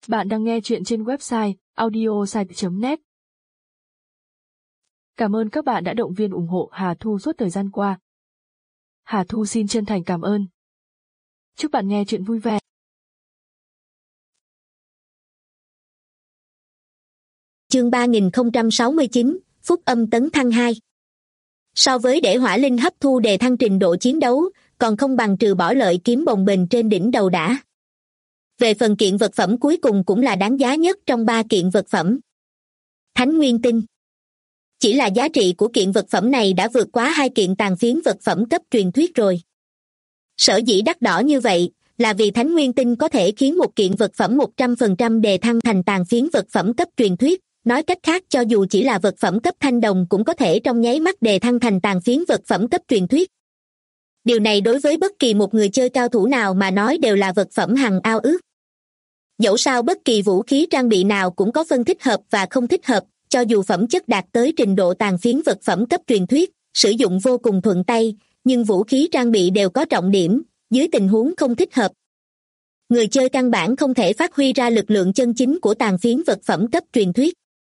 Bạn đang nghe chuyện trên website audiosite.net. Cảm ơn các bạn đã động viên ủng hộ Hà Thu suốt thời gian qua. Hà Thu xin chân thành cảm ơn. Chúc bạn nghe chuyện vui vẻ. Chương 3069, Phúc Âm tấn thăng 2. So với để hỏa linh hấp thu đề thăng trình độ chiến đấu, còn không bằng trừ bỏ lợi kiếm bồng bềnh trên đỉnh đầu đã. Về phần kiện vật phẩm cuối cùng cũng là đáng giá nhất trong 3 kiện vật phẩm. Thánh Nguyên Tinh. Chỉ là giá trị của kiện vật phẩm này đã vượt quá 2 kiện tàn phiến vật phẩm cấp truyền thuyết rồi. Sở dĩ đắt đỏ như vậy là vì Thánh Nguyên Tinh có thể khiến một kiện vật phẩm 100% đề thăng thành tàn phiến vật phẩm cấp truyền thuyết. Nói cách khác, cho dù chỉ là vật phẩm cấp thanh đồng cũng có thể trong nháy mắt đề thăng thành tàn phiến vật phẩm cấp truyền thuyết. Điều này đối với bất kỳ một người chơi cao thủ nào mà nói đều là vật phẩm hằng ao ước. Dẫu sao bất kỳ vũ khí trang bị nào cũng có phân thích hợp và không thích hợp, cho dù phẩm chất đạt tới trình độ tàn phiến vật phẩm cấp truyền thuyết, sử dụng vô cùng thuận tay, nhưng vũ khí trang bị đều có trọng điểm, dưới tình huống không thích hợp, người chơi căn bản không thể phát huy ra lực lượng chân chính của tàn phiến vật phẩm cấp truyền thuyết.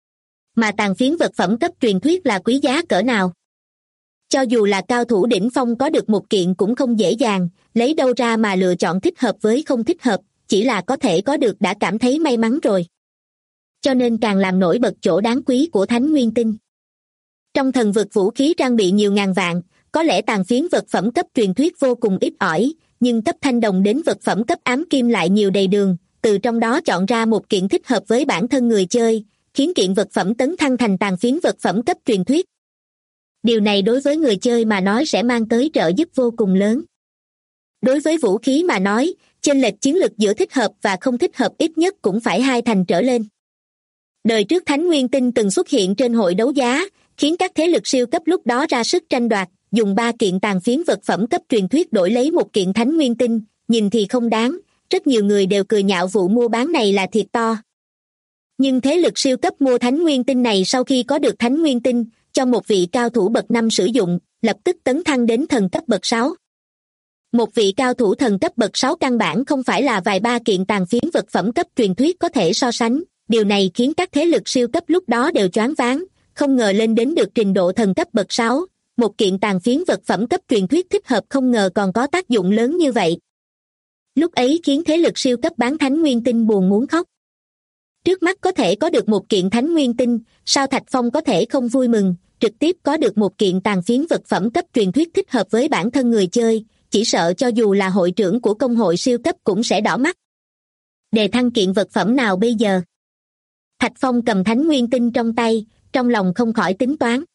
Mà tàn phiến vật phẩm cấp truyền thuyết là quý giá cỡ nào? Cho dù là cao thủ đỉnh phong có được một kiện cũng không dễ dàng, lấy đâu ra mà lựa chọn thích hợp với không thích hợp, chỉ là có thể có được đã cảm thấy may mắn rồi. Cho nên càng làm nổi bật chỗ đáng quý của Thánh Nguyên Tinh. Trong thần vực vũ khí trang bị nhiều ngàn vạn, có lẽ tàn phiến vật phẩm cấp truyền thuyết vô cùng ít ỏi, nhưng cấp thanh đồng đến vật phẩm cấp ám kim lại nhiều đầy đường, từ trong đó chọn ra một kiện thích hợp với bản thân người chơi, khiến kiện vật phẩm tấn thăng thành tàn phiến vật phẩm cấp truyền thuyết. Điều này đối với người chơi mà nói sẽ mang tới trợ giúp vô cùng lớn. Đối với vũ khí mà nói, chênh lệch chiến lực giữa thích hợp và không thích hợp ít nhất cũng phải 2 thành trở lên. Đời trước Thánh Nguyên Tinh từng xuất hiện trên hội đấu giá, khiến các thế lực siêu cấp lúc đó ra sức tranh đoạt, dùng 3 kiện tàn phiến vật phẩm cấp truyền thuyết đổi lấy một kiện Thánh Nguyên Tinh, nhìn thì không đáng, rất nhiều người đều cười nhạo vụ mua bán này là thiệt to. Nhưng thế lực siêu cấp mua Thánh Nguyên Tinh này sau khi có được Thánh Nguyên Tinh, cho một vị cao thủ bậc 5 sử dụng, lập tức tấn thăng đến thần cấp bậc 6. Một vị cao thủ thần cấp bậc 6 căn bản không phải là vài 3 kiện tàn phiến vật phẩm cấp truyền thuyết có thể so sánh, điều này khiến các thế lực siêu cấp lúc đó đều choáng váng, không ngờ lên đến được trình độ thần cấp bậc 6, một kiện tàn phiến vật phẩm cấp truyền thuyết thích hợp không ngờ còn có tác dụng lớn như vậy. Lúc ấy khiến thế lực siêu cấp bán Thánh Nguyên Tinh buồn muốn khóc. Trước mắt có thể có được một kiện Thánh Nguyên Tinh, sao Thạch Phong có thể không vui mừng, trực tiếp có được một kiện tàn phiến vật phẩm cấp truyền thuyết thích hợp với bản thân người chơi, chỉ sợ cho dù là hội trưởng của công hội siêu cấp cũng sẽ đỏ mắt. Đề thăng kiện vật phẩm nào bây giờ? Thạch Phong cầm Thánh Nguyên Tinh trong tay, trong lòng không khỏi tính toán.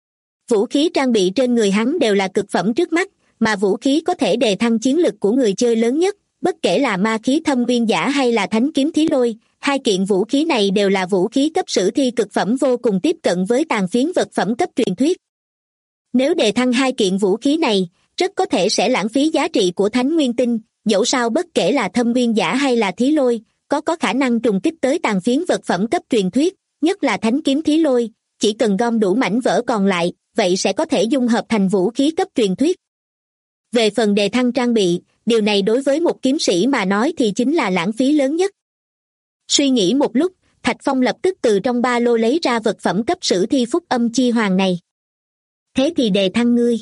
Vũ khí trang bị trên người hắn đều là cực phẩm trước mắt, mà vũ khí có thể đề thăng chiến lực của người chơi lớn nhất, bất kể là ma khí thâm uyên giả hay là thánh kiếm thí lôi, 2 kiện vũ khí này đều là vũ khí cấp sử thi cực phẩm vô cùng tiếp cận với tàn phiến vật phẩm cấp truyền thuyết. Nếu đề thăng 2 kiện vũ khí này, rất có thể sẽ lãng phí giá trị của Thánh Nguyên Tinh, dẫu sao bất kể là thâm uyên giả hay là thí lôi, có khả năng trùng kích tới tàn phiến vật phẩm cấp truyền thuyết, nhất là thánh kiếm thí lôi, chỉ cần gom đủ mảnh vỡ còn lại, vậy sẽ có thể dung hợp thành vũ khí cấp truyền thuyết. Về phần đề thăng trang bị, điều này đối với một kiếm sĩ mà nói thì chính là lãng phí lớn nhất. Suy nghĩ một lúc, Thạch Phong lập tức từ trong ba lô lấy ra vật phẩm cấp sử thi Phúc Âm Chi Hoàng này. Thế thì đề thăng ngươi.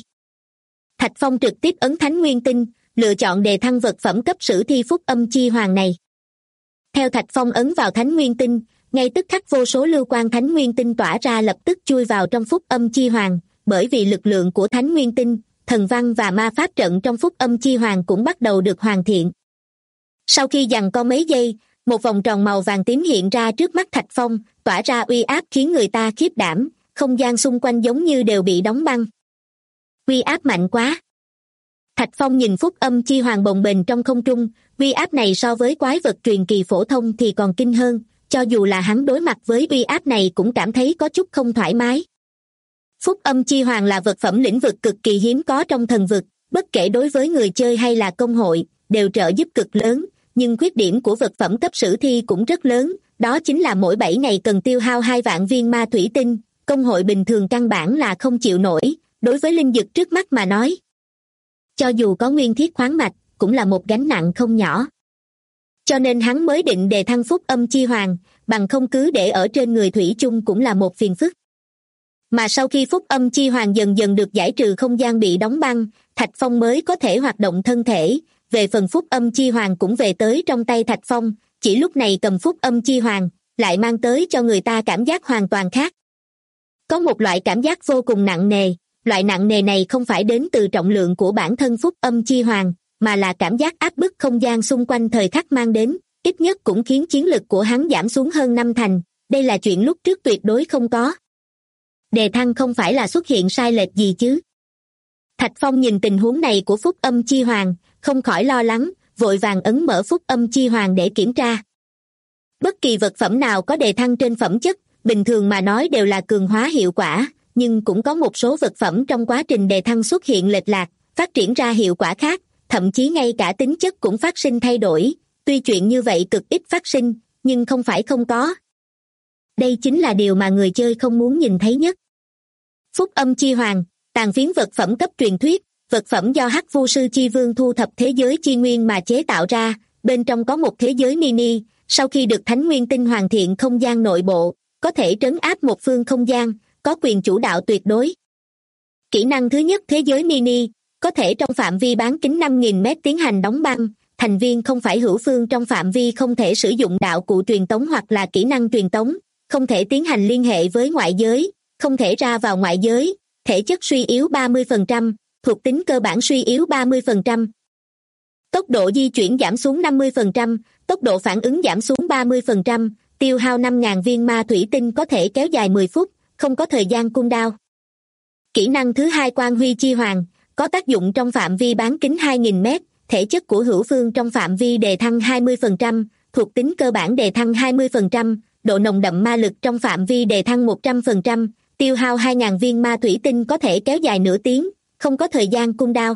Thạch Phong trực tiếp ấn Thánh Nguyên Tinh, lựa chọn đề thăng vật phẩm cấp sử thi Phúc Âm Chi Hoàng này. Theo Thạch Phong ấn vào Thánh Nguyên Tinh, ngay tức khắc vô số lưu quang Thánh Nguyên Tinh tỏa ra lập tức chui vào trong Phúc Âm Chi Hoàng, bởi vì lực lượng của Thánh Nguyên Tinh, thần văn và ma pháp trận trong Phúc Âm Chi Hoàng cũng bắt đầu được hoàn thiện. Sau khi giằng co mấy giây, một vòng tròn màu vàng tím hiện ra trước mắt Thạch Phong, tỏa ra uy áp khiến người ta khiếp đảm, không gian xung quanh giống như đều bị đóng băng. Uy áp mạnh quá. Thạch Phong nhìn Phúc Âm Chi Hoàng bồng bềnh trong không trung, uy áp này so với quái vật truyền kỳ phổ thông thì còn kinh hơn, cho dù là hắn đối mặt với uy áp này cũng cảm thấy có chút không thoải mái. Phúc Âm Chi Hoàng là vật phẩm lĩnh vực cực kỳ hiếm có trong thần vực, bất kể đối với người chơi hay là công hội, đều trợ giúp cực lớn, nhưng khuyết điểm của vật phẩm cấp sử thi cũng rất lớn, đó chính là mỗi 7 ngày cần tiêu hao 2 vạn viên ma thủy tinh, công hội bình thường căn bản là không chịu nổi, đối với linh dực trước mắt mà nói. Cho dù có nguyên thiết khoáng mạch, cũng là một gánh nặng không nhỏ. Cho nên hắn mới định đề thăng phúc âm chi hoàng, bằng không cứ để ở trên người thủy chung cũng là một phiền phức. Mà sau khi phúc âm chi hoàng dần dần được giải trừ không gian bị đóng băng, Thạch Phong mới có thể hoạt động thân thể, về phần phúc âm chi hoàng cũng về tới trong tay Thạch Phong, chỉ lúc này cầm phúc âm chi hoàng, lại mang tới cho người ta cảm giác hoàn toàn khác. Có một loại cảm giác vô cùng nặng nề, loại nặng nề này không phải đến từ trọng lượng của bản thân phúc âm chi hoàng, mà là cảm giác áp bức không gian xung quanh thời khắc mang đến, ít nhất cũng khiến chiến lực của hắn giảm xuống hơn 5 thành, đây là chuyện lúc trước tuyệt đối không có. Đề thăng không phải là xuất hiện sai lệch gì chứ? Thạch Phong nhìn tình huống này của phúc âm chi hoàng, không khỏi lo lắng, vội vàng ấn mở phúc âm chi hoàng để kiểm tra. Bất kỳ vật phẩm nào có đề thăng trên phẩm chất, bình thường mà nói đều là cường hóa hiệu quả, nhưng cũng có một số vật phẩm trong quá trình đề thăng xuất hiện lệch lạc, phát triển ra hiệu quả khác, thậm chí ngay cả tính chất cũng phát sinh thay đổi. Tuy chuyện như vậy cực ít phát sinh, nhưng không phải không có. Đây chính là điều mà người chơi không muốn nhìn thấy nhất. Phúc âm chi hoàng, tàn phiến vật phẩm cấp truyền thuyết, vật phẩm do Hắc Vu sư chi vương thu thập thế giới chi nguyên mà chế tạo ra, bên trong có một thế giới mini, sau khi được Thánh Nguyên Tinh hoàn thiện không gian nội bộ, có thể trấn áp một phương không gian, có quyền chủ đạo tuyệt đối. Kỹ năng thứ nhất thế giới mini, có thể trong phạm vi bán kính 5.000 mét tiến hành đóng băng, thành viên không phải hữu phương trong phạm vi không thể sử dụng đạo cụ truyền tống hoặc là kỹ năng truyền tống, không thể tiến hành liên hệ với ngoại giới, không thể ra vào ngoại giới, thể chất suy yếu 30%, thuộc tính cơ bản suy yếu 30%. Tốc độ di chuyển giảm xuống 50%, tốc độ phản ứng giảm xuống 30%, tiêu hao 5.000 viên ma thủy tinh có thể kéo dài 10 phút, không có thời gian cooldown. Kỹ năng thứ hai quang huy chi hoàng, có tác dụng trong phạm vi bán kính 2.000 mét, thể chất của hữu phương trong phạm vi đề thăng 20%, thuộc tính cơ bản đề thăng 20%, độ nồng đậm ma lực trong phạm vi đề thăng 100%, tiêu hao 2.000 viên ma thủy tinh có thể kéo dài nửa tiếng, không có thời gian cooldown.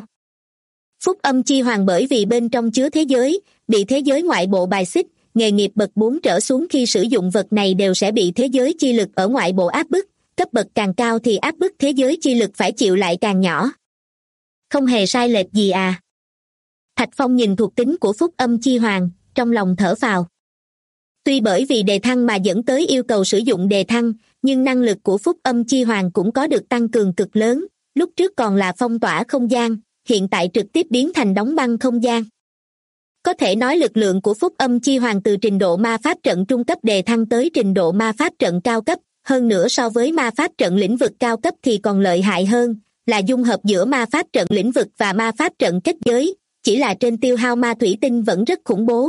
Phúc âm chi hoàng bởi vì bên trong chứa thế giới, bị thế giới ngoại bộ bài xích, nghề nghiệp bậc 4 trở xuống khi sử dụng vật này đều sẽ bị thế giới chi lực ở ngoại bộ áp bức, cấp bậc càng cao thì áp bức thế giới chi lực phải chịu lại càng nhỏ. Không hề sai lệch gì à? Thạch Phong nhìn thuộc tính của phúc âm chi hoàng, trong lòng thở phào. Tuy bởi vì đề thăng mà dẫn tới yêu cầu sử dụng đề thăng, nhưng năng lực của phúc âm chi hoàng cũng có được tăng cường cực lớn, lúc trước còn là phong tỏa không gian, hiện tại trực tiếp biến thành đóng băng không gian. Có thể nói lực lượng của phúc âm chi hoàng từ trình độ ma pháp trận trung cấp đề thăng tới trình độ ma pháp trận cao cấp, hơn nữa so với ma pháp trận lĩnh vực cao cấp thì còn lợi hại hơn, là dung hợp giữa ma pháp trận lĩnh vực và ma pháp trận kết giới, chỉ là trên tiêu hao ma thủy tinh vẫn rất khủng bố.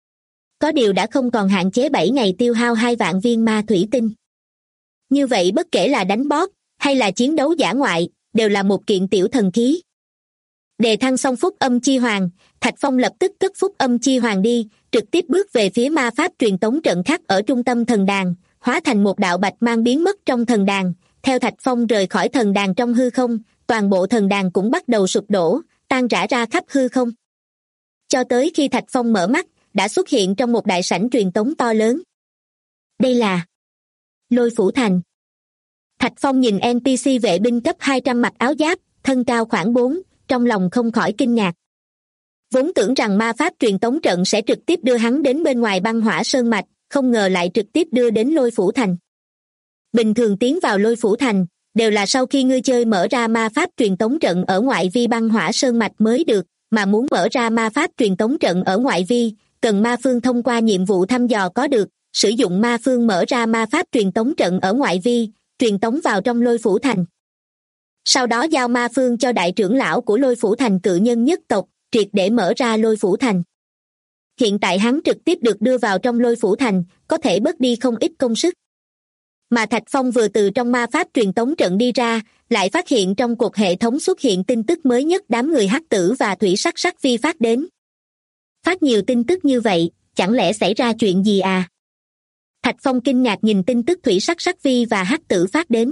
Có điều đã không còn hạn chế 7 ngày tiêu hao 2 vạn viên ma thủy tinh. Như vậy bất kể là đánh boss, hay là chiến đấu dã ngoại, đều là một kiện tiểu thần khí. Đề thăng xong phúc âm chi hoàng, Thạch Phong lập tức cất phúc âm chi hoàng đi, trực tiếp bước về phía ma pháp truyền tống trận khắc ở trung tâm thần đàn, hóa thành một đạo bạch mang biến mất trong thần đàn. Theo Thạch Phong rời khỏi thần đàn trong hư không, toàn bộ thần đàn cũng bắt đầu sụp đổ, tan rã ra khắp hư không. Cho tới khi Thạch Phong mở mắt, đã xuất hiện trong một đại sảnh truyền tống to lớn. Đây là Lôi Phủ Thành. Thạch Phong nhìn NPC vệ binh cấp 200 mặc áo giáp, thân cao khoảng 4, trong lòng không khỏi kinh ngạc. Vốn tưởng rằng ma pháp truyền tống trận sẽ trực tiếp đưa hắn đến bên ngoài băng hỏa sơn mạch, không ngờ lại trực tiếp đưa đến Lôi Phủ Thành. Bình thường tiến vào Lôi Phủ Thành, đều là sau khi người chơi mở ra ma pháp truyền tống trận ở ngoại vi băng hỏa sơn mạch mới được, mà muốn mở ra ma pháp truyền tống trận ở ngoại vi, cần ma phương thông qua nhiệm vụ thăm dò có được, sử dụng ma phương mở ra ma pháp truyền tống trận ở ngoại vi, truyền tống vào trong Lôi Phủ Thành. Sau đó giao ma phương cho đại trưởng lão của Lôi Phủ Thành cự nhân nhất tộc, triệt để mở ra Lôi Phủ Thành. Hiện tại hắn trực tiếp được đưa vào trong Lôi Phủ Thành, có thể bớt đi không ít công sức. Mà Thạch Phong vừa từ trong ma pháp truyền tống trận đi ra, lại phát hiện trong cột hệ thống xuất hiện tin tức mới nhất đám người hắc tử và thủy sắc sắc vi phát đến. Phát nhiều tin tức như vậy, chẳng lẽ xảy ra chuyện gì à? Thạch Phong kinh ngạc nhìn tin tức thủy sắc sắc vi và hắc tử phát đến.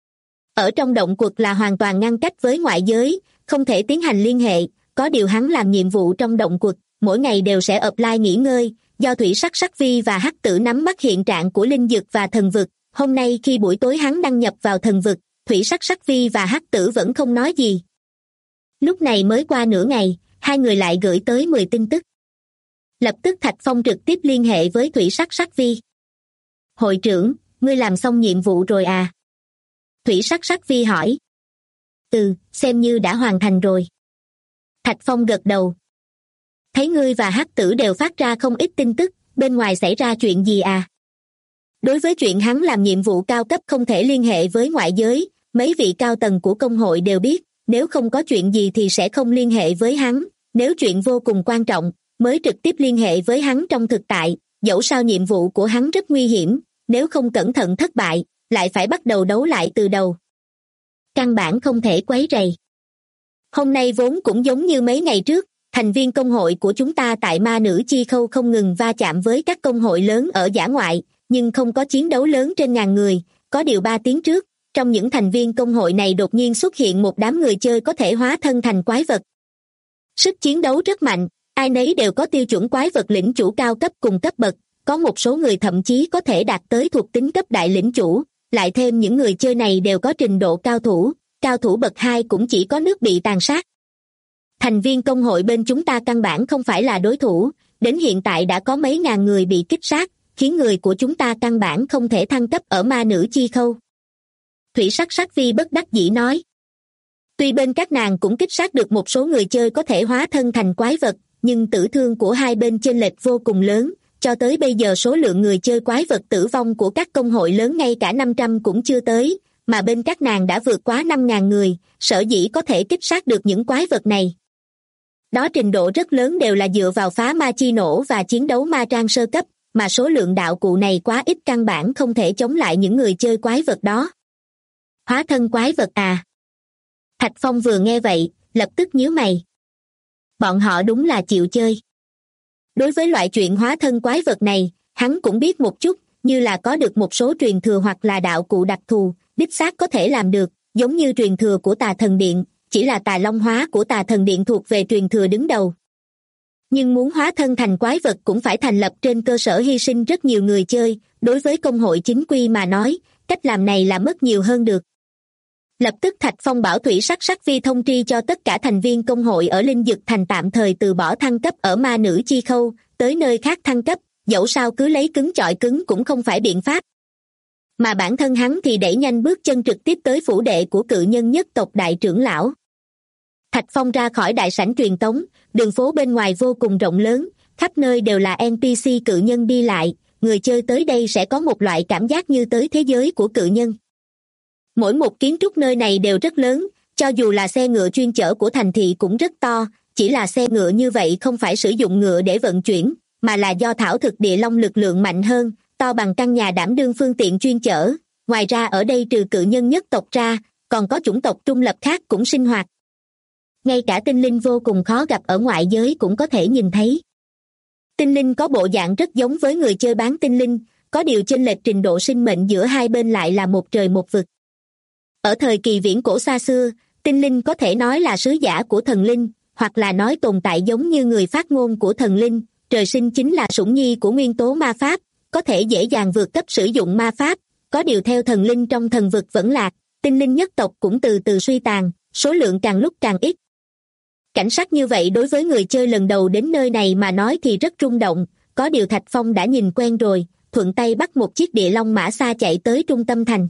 Ở trong động quật là hoàn toàn ngăn cách với ngoại giới, không thể tiến hành liên hệ, có điều hắn làm nhiệm vụ trong động quật, mỗi ngày đều sẽ offline nghỉ ngơi, do thủy sắc sắc vi và hắc tử nắm bắt hiện trạng của linh dược và thần vực. Hôm nay khi buổi tối hắn đăng nhập vào thần vực, thủy sắc sắc vi và hắc tử vẫn không nói gì. Lúc này mới qua nửa ngày, hai người lại gửi tới 10 tin tức. Lập tức Thạch Phong trực tiếp liên hệ với Thủy Sắc Sắc Vi. Hội trưởng, ngươi làm xong nhiệm vụ rồi à? Thủy Sắc Sắc Vi hỏi. Xem như đã hoàn thành rồi. Thạch Phong gật đầu. Thấy ngươi và Hắc Tử đều phát ra không ít tin tức, bên ngoài xảy ra chuyện gì à? Đối với chuyện hắn làm nhiệm vụ cao cấp không thể liên hệ với ngoại giới, mấy vị cao tầng của công hội đều biết, nếu không có chuyện gì thì sẽ không liên hệ với hắn, nếu chuyện vô cùng quan trọng, mới trực tiếp liên hệ với hắn trong thực tại, dẫu sao nhiệm vụ của hắn rất nguy hiểm, nếu không cẩn thận thất bại, lại phải bắt đầu đấu lại từ đầu. Căn bản không thể quấy rầy. Hôm nay vốn cũng giống như mấy ngày trước, thành viên công hội của chúng ta tại Ma Nữ Chi Khâu không ngừng va chạm với các công hội lớn ở dã ngoại, nhưng không có chiến đấu lớn trên ngàn người, có điều 3 tiếng trước, trong những thành viên công hội này đột nhiên xuất hiện một đám người chơi có thể hóa thân thành quái vật. Sức chiến đấu rất mạnh, ai nấy đều có tiêu chuẩn quái vật lĩnh chủ cao cấp cùng cấp bậc, có một số người thậm chí có thể đạt tới thuộc tính cấp đại lĩnh chủ, lại thêm những người chơi này đều có trình độ cao thủ bậc 2 cũng chỉ có nước bị tàn sát. Thành viên công hội bên chúng ta căn bản không phải là đối thủ, đến hiện tại đã có mấy ngàn người bị kích sát, khiến người của chúng ta căn bản không thể thăng cấp ở Ma Nữ Chi Khâu. Thủy Sắc Sắc Vi bất đắc dĩ nói. Tuy bên các nàng cũng kích sát được một số người chơi có thể hóa thân thành quái vật, nhưng tử thương của hai bên chênh lệch vô cùng lớn, cho tới bây giờ số lượng người chơi quái vật tử vong của các công hội lớn ngay cả 500 cũng chưa tới, mà bên các nàng đã vượt quá 5.000 người, sở dĩ có thể kích sát được những quái vật này. Đó trình độ rất lớn đều là dựa vào phá ma chi nổ và chiến đấu ma trang sơ cấp, mà số lượng đạo cụ này quá ít căn bản không thể chống lại những người chơi quái vật đó. Hóa thân quái vật à? Thạch Phong vừa nghe vậy, lập tức nhíu mày. Bọn họ đúng là chịu chơi. Đối với loại chuyện hóa thân quái vật này, hắn cũng biết một chút, như là có được một số truyền thừa hoặc là đạo cụ đặc thù, đích xác có thể làm được, giống như truyền thừa của Tà Thần Điện, chỉ là Tà Long hóa của Tà Thần Điện thuộc về truyền thừa đứng đầu. Nhưng muốn hóa thân thành quái vật cũng phải thành lập trên cơ sở hy sinh rất nhiều người chơi, đối với công hội chính quy mà nói, cách làm này là mất nhiều hơn được. Lập tức Thạch Phong bảo Thủy Sắc Sắc Vi thông tri cho tất cả thành viên công hội ở Linh Dực Thành tạm thời từ bỏ thăng cấp ở Ma Nữ Chi Khâu, tới nơi khác thăng cấp, dẫu sao cứ lấy cứng chọi cứng cũng không phải biện pháp. Mà bản thân hắn thì đẩy nhanh bước chân trực tiếp tới phủ đệ của cự nhân nhất tộc đại trưởng lão. Thạch Phong ra khỏi đại sảnh truyền tống, đường phố bên ngoài vô cùng rộng lớn, khắp nơi đều là NPC cự nhân đi lại, người chơi tới đây sẽ có một loại cảm giác như tới thế giới của cự nhân. Mỗi một kiến trúc nơi này đều rất lớn, cho dù là xe ngựa chuyên chở của thành thị cũng rất to, chỉ là xe ngựa như vậy không phải sử dụng ngựa để vận chuyển, mà là do thảo thực địa long lực lượng mạnh hơn, to bằng căn nhà đảm đương phương tiện chuyên chở. Ngoài ra ở đây trừ cự nhân nhất tộc ra, còn có chủng tộc trung lập khác cũng sinh hoạt. Ngay cả tinh linh vô cùng khó gặp ở ngoại giới cũng có thể nhìn thấy. Tinh linh có bộ dạng rất giống với người chơi bán tinh linh, có điều chênh lệch trình độ sinh mệnh giữa hai bên lại là một trời một vực. Ở thời kỳ viễn cổ xa xưa, tinh linh có thể nói là sứ giả của thần linh, hoặc là nói tồn tại giống như người phát ngôn của thần linh, trời sinh chính là sủng nhi của nguyên tố ma pháp, có thể dễ dàng vượt cấp sử dụng ma pháp, có điều theo thần linh trong thần vực vẫn lạc, tinh linh nhất tộc cũng từ từ suy tàn, số lượng càng lúc càng ít. Cảnh sắc như vậy đối với người chơi lần đầu đến nơi này mà nói thì rất rung động, có điều Thạch Phong đã nhìn quen rồi, thuận tay bắt một chiếc địa long mã xa chạy tới trung tâm thành.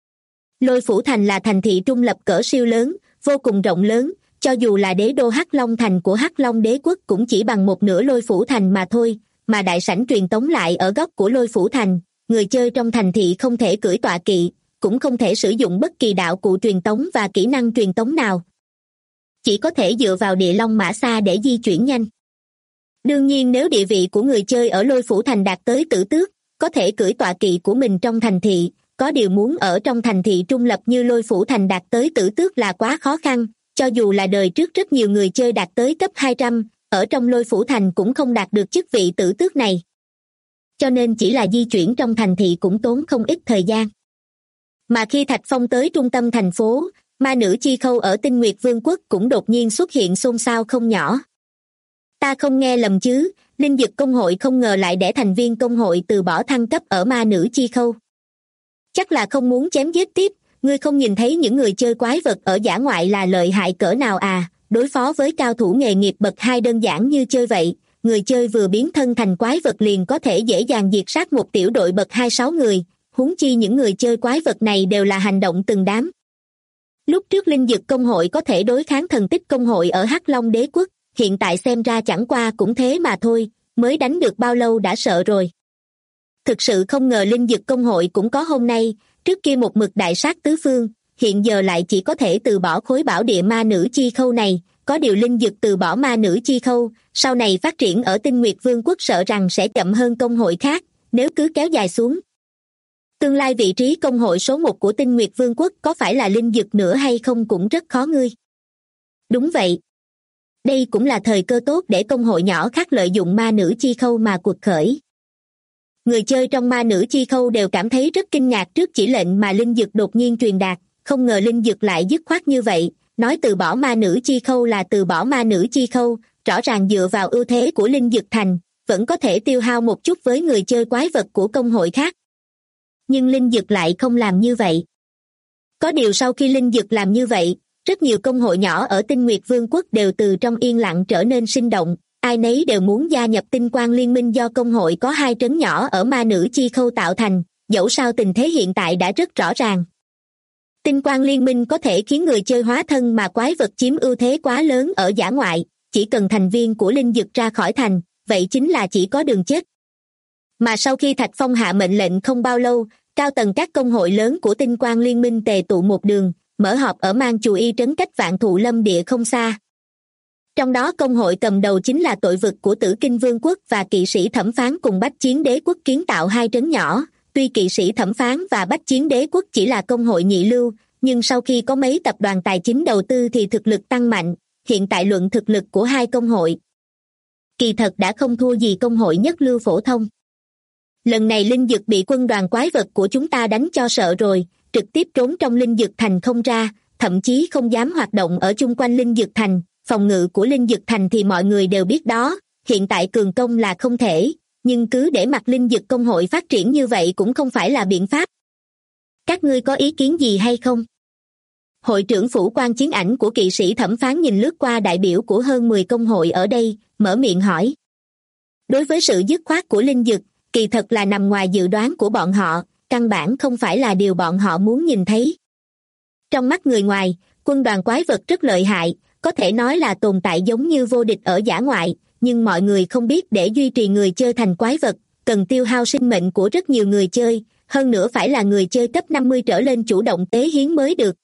Lôi Phủ Thành là thành thị trung lập cỡ siêu lớn, vô cùng rộng lớn, cho dù là đế đô Hắc Long Thành của Hắc Long Đế quốc cũng chỉ bằng một nửa Lôi Phủ Thành mà thôi, mà đại sảnh truyền tống lại ở góc của Lôi Phủ Thành, người chơi trong thành thị không thể cưỡi tọa kỵ, cũng không thể sử dụng bất kỳ đạo cụ truyền tống và kỹ năng truyền tống nào. Chỉ có thể dựa vào địa long mã xa để di chuyển nhanh. Đương nhiên nếu địa vị của người chơi ở Lôi Phủ Thành đạt tới tử tước, có thể cưỡi tọa kỵ của mình trong thành thị, có điều muốn ở trong thành thị trung lập như Lôi Phủ Thành đạt tới tử tước là quá khó khăn, cho dù là đời trước rất nhiều người chơi đạt tới cấp 200, ở trong Lôi Phủ Thành cũng không đạt được chức vị tử tước này. Cho nên chỉ là di chuyển trong thành thị cũng tốn không ít thời gian. Mà khi Thạch Phong tới trung tâm thành phố, Ma Nữ Chi Khâu ở Tinh Nguyệt Vương quốc cũng đột nhiên xuất hiện xôn xao không nhỏ. Ta không nghe lầm chứ, Linh Dực công hội không ngờ lại để thành viên công hội từ bỏ thăng cấp ở Ma Nữ Chi Khâu. Chắc là không muốn chém giết tiếp, ngươi không nhìn thấy những người chơi quái vật ở dã ngoại là lợi hại cỡ nào à, đối phó với cao thủ nghề nghiệp bậc 2 đơn giản như chơi vậy, người chơi vừa biến thân thành quái vật liền có thể dễ dàng diệt sát một tiểu đội bậc 26 người, huống chi những người chơi quái vật này đều là hành động từng đám. Lúc trước linh dực công hội có thể đối kháng thần tích công hội ở Hắc Long đế quốc, hiện tại xem ra chẳng qua cũng thế mà thôi, mới đánh được bao lâu đã sợ rồi. Thực sự không ngờ linh dực công hội cũng có hôm nay, trước kia một mực đại sát tứ phương, hiện giờ lại chỉ có thể từ bỏ khối bảo địa ma nữ chi khâu này, có điều linh dực từ bỏ ma nữ chi khâu, sau này phát triển ở Tinh Nguyệt Vương quốc sợ rằng sẽ chậm hơn công hội khác, nếu cứ kéo dài xuống. Tương lai vị trí công hội số 1 của Tinh Nguyệt Vương quốc có phải là linh dực nữa hay không cũng rất khó ngươi. Đúng vậy. Đây cũng là thời cơ tốt để công hội nhỏ khác lợi dụng ma nữ chi khâu mà cuộc khởi. Người chơi trong ma nữ chi khâu đều cảm thấy rất kinh ngạc trước chỉ lệnh mà linh dực đột nhiên truyền đạt, không ngờ linh dực lại dứt khoát như vậy, nói từ bỏ ma nữ chi khâu là từ bỏ ma nữ chi khâu, rõ ràng dựa vào ưu thế của linh dực thành, vẫn có thể tiêu hao một chút với người chơi quái vật của công hội khác. Nhưng linh dực lại không làm như vậy. Có điều sau khi linh dực làm như vậy, rất nhiều công hội nhỏ ở Tinh Nguyệt Vương quốc đều từ trong yên lặng trở nên sinh động, ai nấy đều muốn gia nhập Tinh Quang Liên minh do công hội có 2 trấn nhỏ ở ma nữ chi khâu tạo thành, dẫu sao tình thế hiện tại đã rất rõ ràng. Tinh Quang Liên minh có thể khiến người chơi hóa thân mà quái vật chiếm ưu thế quá lớn ở dã ngoại, chỉ cần thành viên của linh dực ra khỏi thành, vậy chính là chỉ có đường chết. Mà sau khi Thạch Phong hạ mệnh lệnh không bao lâu, cao tầng các công hội lớn của Tinh Quang Liên minh tề tụ một đường, mở họp ở Mang Chù Y trấn cách Vạn Thụ Lâm địa không xa. Trong đó công hội cầm đầu chính là tội vực của Tử Kinh Vương quốc và kỵ sĩ thẩm phán cùng Bách Chiến Đế quốc kiến tạo 2 trấn nhỏ. Tuy kỵ sĩ thẩm phán và Bách Chiến Đế quốc chỉ là công hội nhị lưu, nhưng sau khi có mấy tập đoàn tài chính đầu tư thì thực lực tăng mạnh, hiện tại luận thực lực của 2 công hội kỳ thật đã không thua gì công hội nhất lưu phổ thông. Lần này linh dực bị quân đoàn quái vật của chúng ta đánh cho sợ rồi, trực tiếp trốn trong linh dực thành không ra, thậm chí không dám hoạt động ở chung quanh linh dực thành. Phòng ngự của linh dực thành thì mọi người đều biết đó, hiện tại cường công là không thể, nhưng cứ để mặc linh dực công hội phát triển như vậy cũng không phải là biện pháp. Các ngươi có ý kiến gì hay không? Hội trưởng phủ quan chiến ảnh của kỵ sĩ thẩm phán nhìn lướt qua đại biểu của hơn 10 công hội ở đây, mở miệng hỏi. Đối với sự dứt khoát của linh dực, kỳ thật là nằm ngoài dự đoán của bọn họ, căn bản không phải là điều bọn họ muốn nhìn thấy. Trong mắt người ngoài, quân đoàn quái vật rất lợi hại, có thể nói là tồn tại giống như vô địch ở dã ngoại, nhưng mọi người không biết để duy trì người chơi thành quái vật, cần tiêu hao sinh mệnh của rất nhiều người chơi, hơn nữa phải là người chơi cấp 50 trở lên chủ động tế hiến mới được.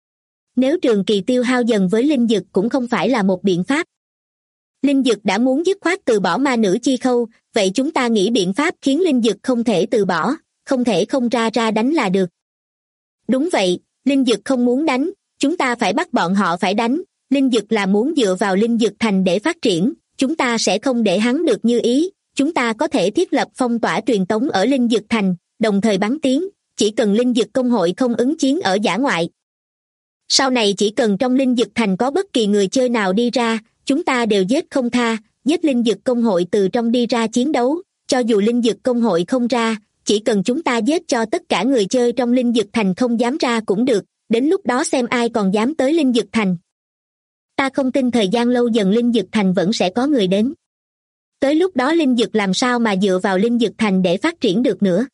Nếu trường kỳ tiêu hao dần với linh dực cũng không phải là một biện pháp. Linh dực đã muốn dứt khoát từ bỏ ma nữ chi khâu, vậy chúng ta nghĩ biện pháp khiến linh dực không thể từ bỏ, không thể không ra đánh là được. Đúng vậy, linh dực không muốn đánh, chúng ta phải bắt bọn họ phải đánh. Linh dực là muốn dựa vào linh dực thành để phát triển, chúng ta sẽ không để hắn được như ý, chúng ta có thể thiết lập phong tỏa truyền tống ở linh dực thành, đồng thời bắn tiếng, chỉ cần linh dực công hội không ứng chiến ở dã ngoại. Sau này chỉ cần trong linh dực thành có bất kỳ người chơi nào đi ra, chúng ta đều giết không tha, giết linh dực công hội từ trong đi ra chiến đấu, cho dù linh dực công hội không ra, chỉ cần chúng ta giết cho tất cả người chơi trong linh dực thành không dám ra cũng được, đến lúc đó xem ai còn dám tới linh dực thành. Ta không tin thời gian lâu dần linh dực thành vẫn sẽ có người đến. Tới lúc đó linh dực làm sao mà dựa vào linh dực thành để phát triển được nữa.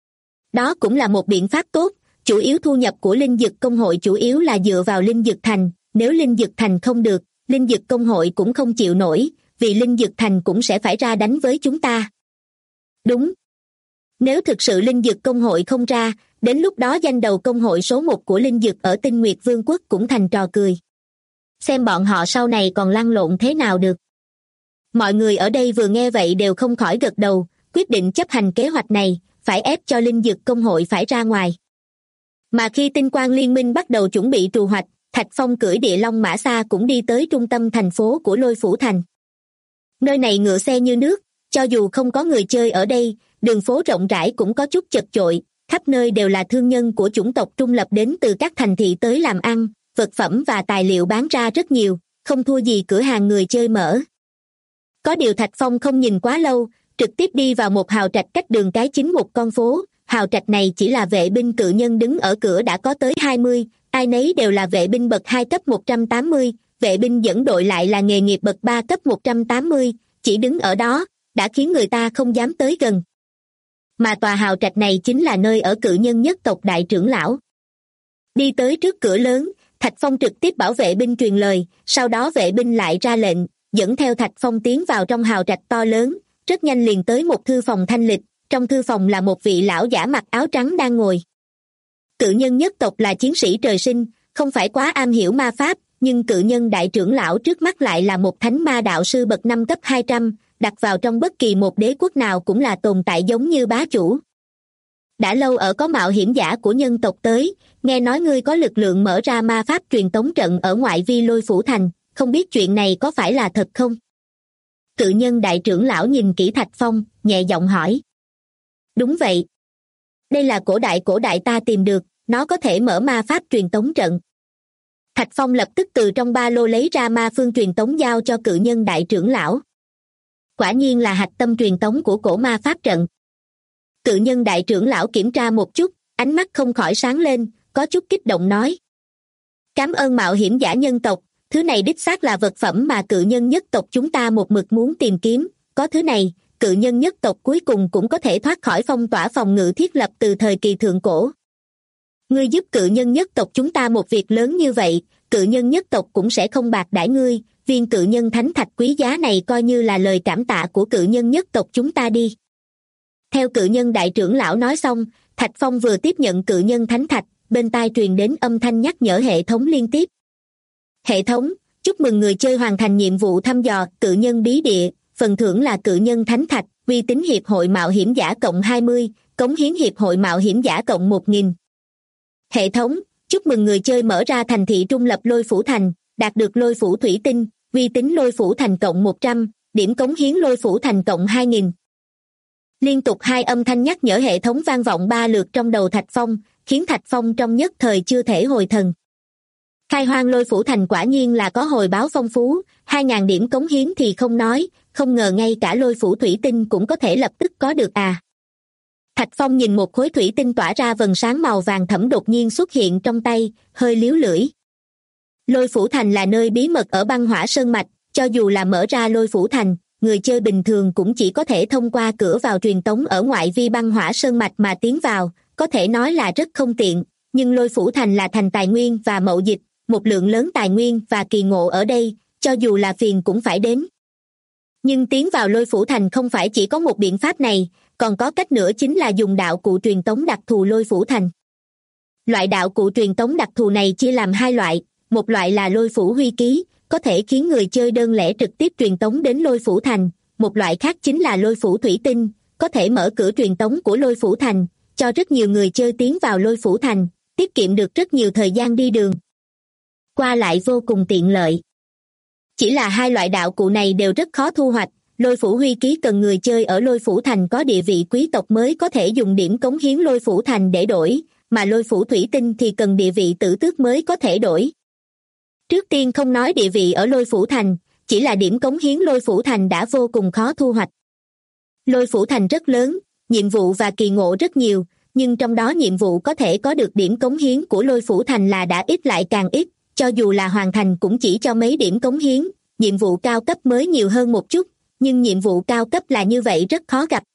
Đó cũng là một biện pháp tốt, chủ yếu thu nhập của linh dực công hội chủ yếu là dựa vào linh dực thành, nếu linh dực thành không được, linh dực công hội cũng không chịu nổi, vì linh dực thành cũng sẽ phải ra đánh với chúng ta. Đúng. Nếu thực sự linh dực công hội không ra, đến lúc đó danh đầu công hội số 1 của linh dực ở Tinh Nguyệt Vương quốc cũng thành trò cười. Xem bọn họ sau này còn lăn lộn thế nào được. Mọi người ở đây vừa nghe vậy đều không khỏi gật đầu, quyết định chấp hành kế hoạch này, phải ép cho linh dực công hội phải ra ngoài. Mà khi Tinh Quang Liên minh bắt đầu chuẩn bị trù hoạch, Thạch Phong cưỡi địa long mã xa cũng đi tới trung tâm thành phố của Lôi Phủ Thành. Nơi này ngựa xe như nước, cho dù không có người chơi ở đây, đường phố rộng rãi cũng có chút chật chội, khắp nơi đều là thương nhân của chủng tộc trung lập đến từ các thành thị tới làm ăn, vật phẩm và tài liệu bán ra rất nhiều, không thua gì cửa hàng người chơi mở. Có điều Thạch Phong không nhìn quá lâu, trực tiếp đi vào một hào trạch cách đường cái chính một con phố. Hào trạch này chỉ là vệ binh cự nhân đứng ở cửa đã có tới 20, ai nấy đều là vệ binh bậc 2 cấp 180, vệ binh dẫn đội lại là nghề nghiệp bậc 3 cấp 180, chỉ đứng ở đó đã khiến người ta không dám tới gần. Mà tòa hào trạch này chính là nơi ở cự nhân nhất tộc đại trưởng lão. Đi tới trước cửa lớn, Thạch Phong trực tiếp bảo vệ binh truyền lời, sau đó vệ binh lại ra lệnh, dẫn theo Thạch Phong tiến vào trong hào trạch to lớn, rất nhanh liền tới một thư phòng thanh lịch, trong thư phòng là một vị lão giả mặc áo trắng đang ngồi. Cự nhân nhất tộc là chiến sĩ trời sinh, không phải quá am hiểu ma pháp, nhưng cự nhân đại trưởng lão trước mắt lại là một thánh ma đạo sư bậc 5 cấp 200, đặt vào trong bất kỳ một đế quốc nào cũng là tồn tại giống như bá chủ. Đã lâu ở có mạo hiểm giả của nhân tộc tới, nghe nói ngươi có lực lượng mở ra ma pháp truyền tống trận ở ngoại vi Lôi Phủ Thành, không biết chuyện này có phải là thật không? Cự nhân đại trưởng lão nhìn kỹ Thạch Phong, nhẹ giọng hỏi. Đúng vậy. Đây là cổ đại ta tìm được, nó có thể mở ma pháp truyền tống trận. Thạch Phong lập tức từ trong ba lô lấy ra ma phương truyền tống giao cho cự nhân đại trưởng lão. Quả nhiên là hạch tâm truyền tống của cổ ma pháp trận. Cự nhân đại trưởng lão kiểm tra một chút, ánh mắt không khỏi sáng lên, có chút kích động nói. Cảm ơn mạo hiểm giả nhân tộc, thứ này đích xác là vật phẩm mà cự nhân nhất tộc chúng ta một mực muốn tìm kiếm, có thứ này, cự nhân nhất tộc cuối cùng cũng có thể thoát khỏi phong tỏa phòng ngự thiết lập từ thời kỳ thượng cổ. Ngươi giúp cự nhân nhất tộc chúng ta một việc lớn như vậy, cự nhân nhất tộc cũng sẽ không bạc đãi ngươi, viên cự nhân thánh thạch quý giá này coi như là lời cảm tạ của cự nhân nhất tộc chúng ta đi. Theo cự nhân đại trưởng lão nói xong, Thạch Phong vừa tiếp nhận cự nhân thánh thạch, bên tai truyền đến âm thanh nhắc nhở hệ thống liên tiếp. Hệ thống, chúc mừng người chơi hoàn thành nhiệm vụ thăm dò cự nhân bí địa, phần thưởng là cự nhân thánh thạch, uy tín hiệp hội mạo hiểm giả cộng 20, cống hiến hiệp hội mạo hiểm giả cộng 1000. Hệ thống, chúc mừng người chơi mở ra thành thị trung lập Lôi Phủ Thành, đạt được Lôi Phủ Thủy Tinh, uy tín Lôi Phủ Thành cộng 100, điểm cống hiến Lôi Phủ Thành cộng 2000. Liên tục hai âm thanh nhắc nhở hệ thống vang vọng 3 lượt trong đầu Thạch Phong, khiến Thạch Phong trong nhất thời chưa thể hồi thần. Khai hoang Lôi Phủ Thành quả nhiên là có hồi báo phong phú, 2000 điểm cống hiến thì không nói, không ngờ ngay cả Lôi Phủ Thủy Tinh cũng có thể lập tức có được à. Thạch Phong nhìn một khối thủy tinh tỏa ra vầng sáng màu vàng thẫm đột nhiên xuất hiện trong tay, hơi liếu lưỡi. Lôi Phủ Thành là nơi bí mật ở băng hỏa sơn mạch, cho dù là mở ra Lôi Phủ Thành, người chơi bình thường cũng chỉ có thể thông qua cửa vào truyền tống ở ngoại vi băng hỏa sơn mạch mà tiến vào, có thể nói là rất không tiện, nhưng Lôi Phủ Thành là thành tài nguyên và mậu dịch, một lượng lớn tài nguyên và kỳ ngộ ở đây, cho dù là phiền cũng phải đến. Nhưng tiến vào Lôi Phủ Thành không phải chỉ có một biện pháp này, còn có cách nữa chính là dùng đạo cụ truyền tống đặc thù Lôi Phủ Thành. Loại đạo cụ truyền tống đặc thù này chia làm hai loại, một loại là Lôi Phủ Huy Ký, có thể khiến người chơi đơn lẻ trực tiếp truyền tống đến Lôi Phủ Thành, một loại khác chính là Lôi Phủ Thủy Tinh, có thể mở cửa truyền tống của Lôi Phủ Thành, cho rất nhiều người chơi tiến vào Lôi Phủ Thành, tiết kiệm được rất nhiều thời gian đi đường. Qua lại vô cùng tiện lợi. Chỉ là hai loại đạo cụ này đều rất khó thu hoạch, Lôi Phủ Huy Ký cần người chơi ở Lôi Phủ Thành có địa vị quý tộc mới có thể dùng điểm cống hiến Lôi Phủ Thành để đổi, mà Lôi Phủ Thủy Tinh thì cần địa vị tử tước mới có thể đổi. Trước tiên không nói địa vị ở Lôi Phủ Thành, chỉ là điểm cống hiến Lôi Phủ Thành đã vô cùng khó thu hoạch. Lôi Phủ Thành rất lớn, nhiệm vụ và kỳ ngộ rất nhiều, nhưng trong đó nhiệm vụ có thể có được điểm cống hiến của Lôi Phủ Thành là đã ít lại càng ít, cho dù là hoàn thành cũng chỉ cho mấy điểm cống hiến, nhiệm vụ cao cấp mới nhiều hơn một chút, nhưng nhiệm vụ cao cấp là như vậy rất khó gặp.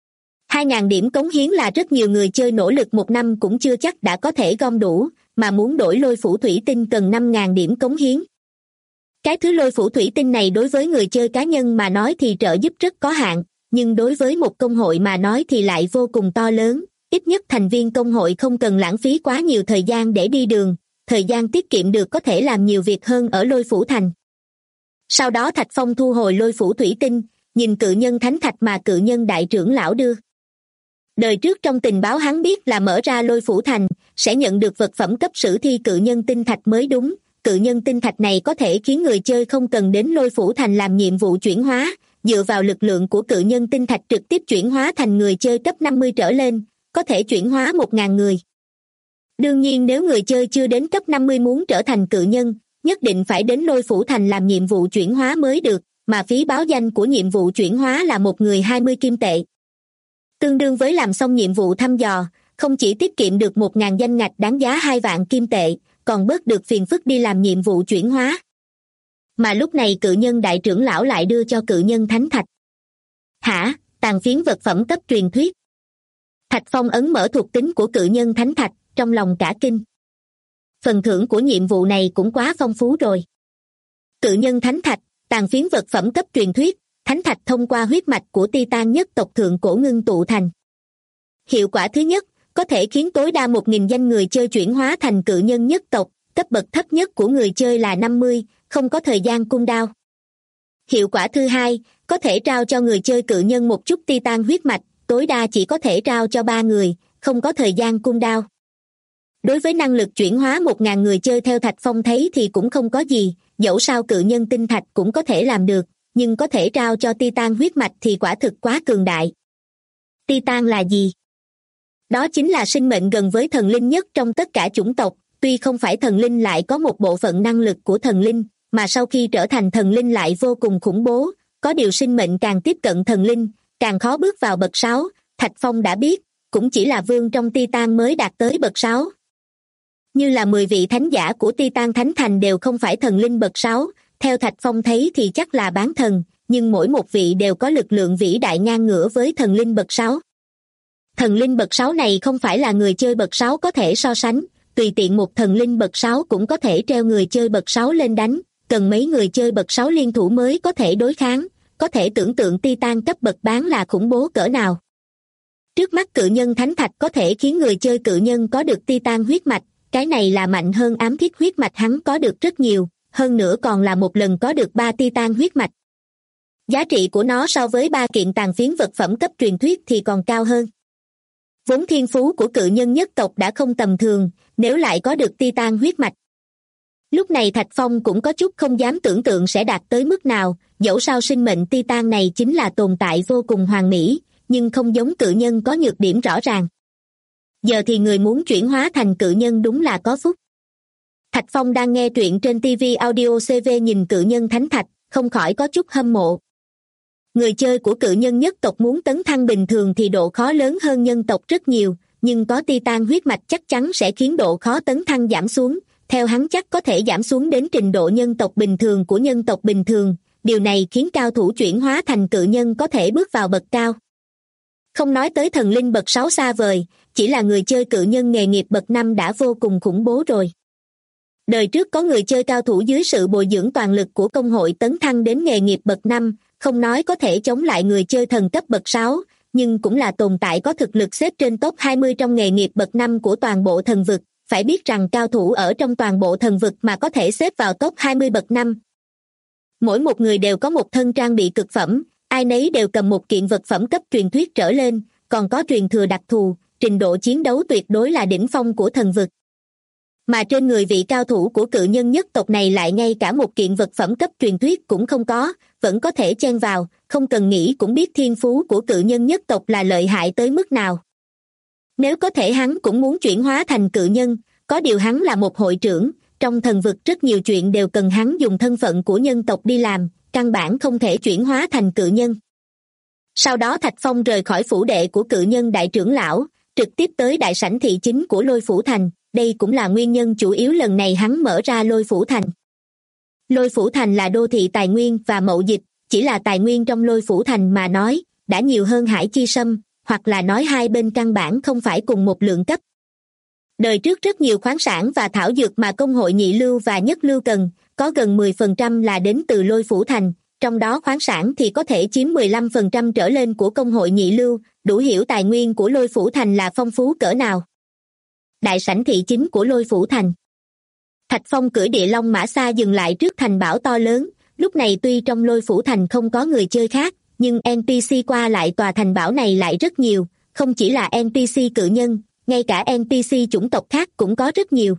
2000 điểm cống hiến là rất nhiều người chơi nỗ lực một năm cũng chưa chắc đã có thể gom đủ, mà muốn đổi Lôi Phủ Thủy Tinh cần 5000 điểm cống hiến. Cái thứ Lôi Phủ Thủy Tinh này đối với người chơi cá nhân mà nói thì trợ giúp rất có hạn, nhưng đối với một công hội mà nói thì lại vô cùng to lớn, ít nhất thành viên công hội không cần lãng phí quá nhiều thời gian để đi đường, thời gian tiết kiệm được có thể làm nhiều việc hơn ở Lôi Phủ Thành. Sau đó Thạch Phong thu hồi Lôi Phủ Thủy Tinh, nhìn cự nhân thánh thạch mà cự nhân đại trưởng lão đưa. Đời trước trong tình báo hắn biết là mở ra Lôi Phủ Thành, sẽ nhận được vật phẩm cấp sử thi cự nhân tinh thạch mới đúng, cự nhân tinh thạch này có thể khiến người chơi không cần đến Lôi Phủ Thành làm nhiệm vụ chuyển hóa, dựa vào lực lượng của cự nhân tinh thạch trực tiếp chuyển hóa thành người chơi cấp 50 trở lên, có thể chuyển hóa 1000 người. Đương nhiên nếu người chơi chưa đến cấp 50 muốn trở thành cự nhân, nhất định phải đến Lôi Phủ Thành làm nhiệm vụ chuyển hóa mới được, mà phí báo danh của nhiệm vụ chuyển hóa là một người 20 kim tệ. Tương đương với làm xong nhiệm vụ thăm dò, không chỉ tiết kiệm được 1000 danh ngạch đáng giá 2 vạn kim tệ, còn bớt được phiền phức đi làm nhiệm vụ chuyển hóa. Mà lúc này cự nhân đại trưởng lão lại đưa cho cự nhân thánh thạch. Hả? Tàn phiến vật phẩm cấp truyền thuyết. Thạch Phong ấn mở thuộc tính của cự nhân thánh thạch, trong lòng cả kinh. Phần thưởng của nhiệm vụ này cũng quá phong phú rồi. Cự nhân thánh thạch, tàn phiến vật phẩm cấp truyền thuyết, thánh thạch thông qua huyết mạch của Titan nhất tộc thượng cổ ngưng tụ thành. Hiệu quả thứ nhất, có thể khiến tối đa 1.000 danh người chơi chuyển hóa thành cự nhân nhất tộc, cấp bậc thấp nhất của người chơi là 50, không có thời gian cooldown. Hiệu quả thứ hai, có thể trao cho người chơi cự nhân một chút Titan huyết mạch, tối đa chỉ có thể trao cho 3 người, không có thời gian cooldown. Đối với năng lực chuyển hóa 1.000 người chơi theo Thạch Phong thấy thì cũng không có gì, dẫu sao cự nhân tinh thạch cũng có thể làm được, nhưng có thể trao cho Titan huyết mạch thì quả thực quá cường đại. Titan là gì? Đó chính là sinh mệnh gần với thần linh nhất trong tất cả chủng tộc, tuy không phải thần linh lại có một bộ phận năng lực của thần linh, mà sau khi trở thành thần linh lại vô cùng khủng bố, có điều sinh mệnh càng tiếp cận thần linh, càng khó bước vào bậc 6, Thạch Phong đã biết, cũng chỉ là vương trong Titan mới đạt tới bậc 6. Như là 10 vị thánh giả của Titan Thánh Thành đều không phải thần linh bậc 6, theo Thạch Phong thấy thì chắc là bán thần, nhưng mỗi một vị đều có lực lượng vĩ đại ngang ngửa với thần linh bậc 6. Thần linh bậc 6 này không phải là người chơi bậc 6 có thể so sánh, tùy tiện một thần linh bậc 6 cũng có thể treo người chơi bậc 6 lên đánh, cần mấy người chơi bậc 6 liên thủ mới có thể đối kháng, có thể tưởng tượng Titan cấp bậc bán là khủng bố cỡ nào. Trước mắt cự nhân thánh thạch có thể khiến người chơi cự nhân có được Titan huyết mạch, cái này là mạnh hơn ám thiết huyết mạch hắn có được rất nhiều, hơn nữa còn là một lần có được 3 Titan huyết mạch. Giá trị của nó so với 3 kiện tàn phiến vật phẩm cấp truyền thuyết thì còn cao hơn. Vốn thiên phú của cự nhân nhất tộc đã không tầm thường, nếu lại có được Titan huyết mạch. Lúc này Thạch Phong cũng có chút không dám tưởng tượng sẽ đạt tới mức nào, dẫu sao sinh mệnh Titan này chính là tồn tại vô cùng hoàn mỹ, nhưng không giống cự nhân có nhược điểm rõ ràng. Giờ thì người muốn chuyển hóa thành cự nhân đúng là có phúc. Thạch Phong đang nghe truyện trên TV Audio CV nhìn cự nhân thánh thạch, không khỏi có chút hâm mộ. Người chơi của cự nhân nhất tộc muốn tấn thăng bình thường thì độ khó lớn hơn nhân tộc rất nhiều, nhưng có Titan huyết mạch chắc chắn sẽ khiến độ khó tấn thăng giảm xuống, theo hắn chắc có thể giảm xuống đến trình độ nhân tộc bình thường của nhân tộc bình thường, điều này khiến cao thủ chuyển hóa thành cự nhân có thể bước vào bậc cao. Không nói tới thần linh bậc 6 xa vời, chỉ là người chơi cự nhân nghề nghiệp bậc 5 đã vô cùng khủng bố rồi. Đời trước có người chơi cao thủ dưới sự bồi dưỡng toàn lực của công hội tấn thăng đến nghề nghiệp bậc 5, không nói có thể chống lại người chơi thần cấp bậc 6, nhưng cũng là tồn tại có thực lực xếp trên top 20 trong nghề nghiệp bậc 5 của toàn bộ thần vực, phải biết rằng cao thủ ở trong toàn bộ thần vực mà có thể xếp vào top 20 bậc 5. Mỗi một người đều có một thân trang bị cực phẩm, ai nấy đều cầm một kiện vật phẩm cấp truyền thuyết trở lên, còn có truyền thừa đặc thù, trình độ chiến đấu tuyệt đối là đỉnh phong của thần vực. Mà trên người vị cao thủ của cự nhân nhất tộc này lại ngay cả một kiện vật phẩm cấp truyền thuyết cũng không có, vẫn có thể chen vào, không cần nghĩ cũng biết thiên phú của cự nhân nhất tộc là lợi hại tới mức nào. Nếu có thể hắn cũng muốn chuyển hóa thành cự nhân, có điều hắn là một hội trưởng, trong thần vực rất nhiều chuyện đều cần hắn dùng thân phận của nhân tộc đi làm, căn bản không thể chuyển hóa thành cự nhân. Sau đó Thạch Phong rời khỏi phủ đệ của cự nhân đại trưởng lão, trực tiếp tới đại sảnh thị chính của Lôi Phủ Thành, đây cũng là nguyên nhân chủ yếu lần này hắn mở ra Lôi Phủ Thành. Lôi Phủ Thành là đô thị tài nguyên và mậu dịch, chỉ là tài nguyên trong Lôi Phủ Thành mà nói, đã nhiều hơn Hải Chi Sâm, hoặc là nói hai bên căn bản không phải cùng một lượng cấp. Đời trước rất nhiều khoáng sản và thảo dược mà công hội nhị lưu và nhất lưu cần, có gần 10% là đến từ Lôi Phủ Thành, trong đó khoáng sản thì có thể chiếm 15% trở lên của công hội nhị lưu, đủ hiểu tài nguyên của Lôi Phủ Thành là phong phú cỡ nào. Đại sảnh thị chính của Lôi Phủ Thành. Thạch Phong cưỡi địa long mã xa dừng lại trước thành bảo to lớn, lúc này tuy trong Lôi Phủ Thành không có người chơi khác, nhưng NPC qua lại tòa thành bảo này lại rất nhiều, không chỉ là NPC cự nhân, ngay cả NPC chủng tộc khác cũng có rất nhiều.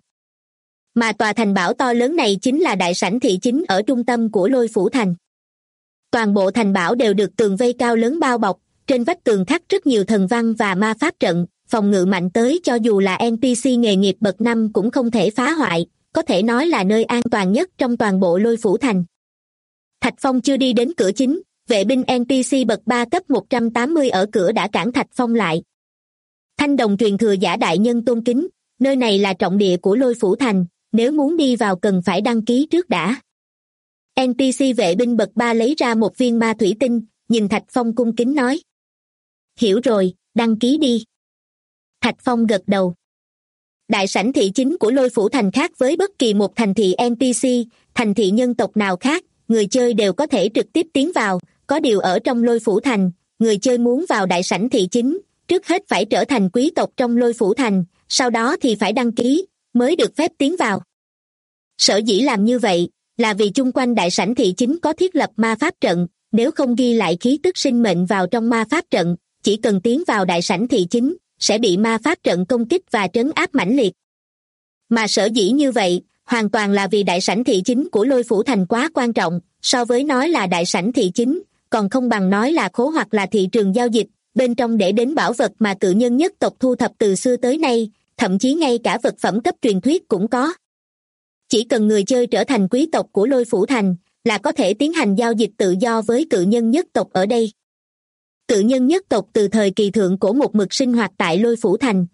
Mà tòa thành bảo to lớn này chính là đại sảnh thị chính ở trung tâm của Lôi Phủ Thành. Toàn bộ thành bảo đều được tường vây cao lớn bao bọc, trên vách tường khắc rất nhiều thần văn và ma pháp trận, phòng ngự mạnh tới cho dù là NPC nghề nghiệp bậc 5 cũng không thể phá hoại, có thể nói là nơi an toàn nhất trong toàn bộ Lôi Phủ Thành. Thạch Phong chưa đi đến cửa chính, vệ binh NPC bậc 3 cấp 180 ở cửa đã cản Thạch Phong lại. Thanh đồng truyền thừa giả đại nhân tôn kính, nơi này là trọng địa của Lôi Phủ Thành, nếu muốn đi vào cần phải đăng ký trước đã. NPC vệ binh bậc 3 lấy ra một viên ma thủy tinh, nhìn Thạch Phong cung kính nói. Hiểu rồi, đăng ký đi. Thạch Phong gật đầu. Đại sảnh thị chính của Lôi Phủ Thành khác với bất kỳ một thành thị NPC, thành thị nhân tộc nào khác, người chơi đều có thể trực tiếp tiến vào, có điều ở trong Lôi Phủ Thành, người chơi muốn vào đại sảnh thị chính, trước hết phải trở thành quý tộc trong Lôi Phủ Thành, sau đó thì phải đăng ký, mới được phép tiến vào. Sở dĩ làm như vậy, là vì chung quanh đại sảnh thị chính có thiết lập ma pháp trận, nếu không ghi lại khí tức sinh mệnh vào trong ma pháp trận, chỉ cần tiến vào đại sảnh thị chính, sẽ bị ma pháp trận công kích và trấn áp mãnh liệt. Mà sở dĩ như vậy, hoàn toàn là vì đại sảnh thị chính của Lôi Phủ Thành quá quan trọng, so với nói là đại sảnh thị chính, còn không bằng nói là khố hoặc là thị trường giao dịch, bên trong để đến bảo vật mà cự nhân nhất tộc thu thập từ xưa tới nay, thậm chí ngay cả vật phẩm cấp truyền thuyết cũng có. Chỉ cần người chơi trở thành quý tộc của Lôi Phủ Thành, là có thể tiến hành giao dịch tự do với cự nhân nhất tộc ở đây. Cự nhân nhất tộc từ thời kỳ thượng cổ một mực sinh hoạt tại Lôi Phủ Thành.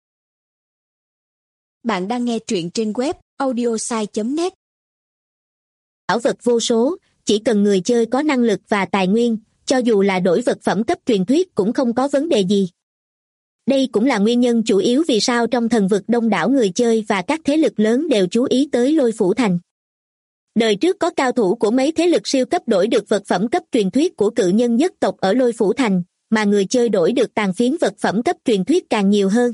Bạn đang nghe truyện trên web audiosai.net. Bảo vật vô số, chỉ cần người chơi có năng lực và tài nguyên, cho dù là đổi vật phẩm cấp truyền thuyết cũng không có vấn đề gì. Đây cũng là nguyên nhân chủ yếu vì sao trong thần vực đông đảo người chơi và các thế lực lớn đều chú ý tới Lôi Phủ Thành. Đời trước có cao thủ của mấy thế lực siêu cấp đổi được vật phẩm cấp truyền thuyết của cự nhân nhất tộc ở Lôi Phủ Thành, mà người chơi đổi được tàn phiến vật phẩm cấp truyền thuyết càng nhiều hơn.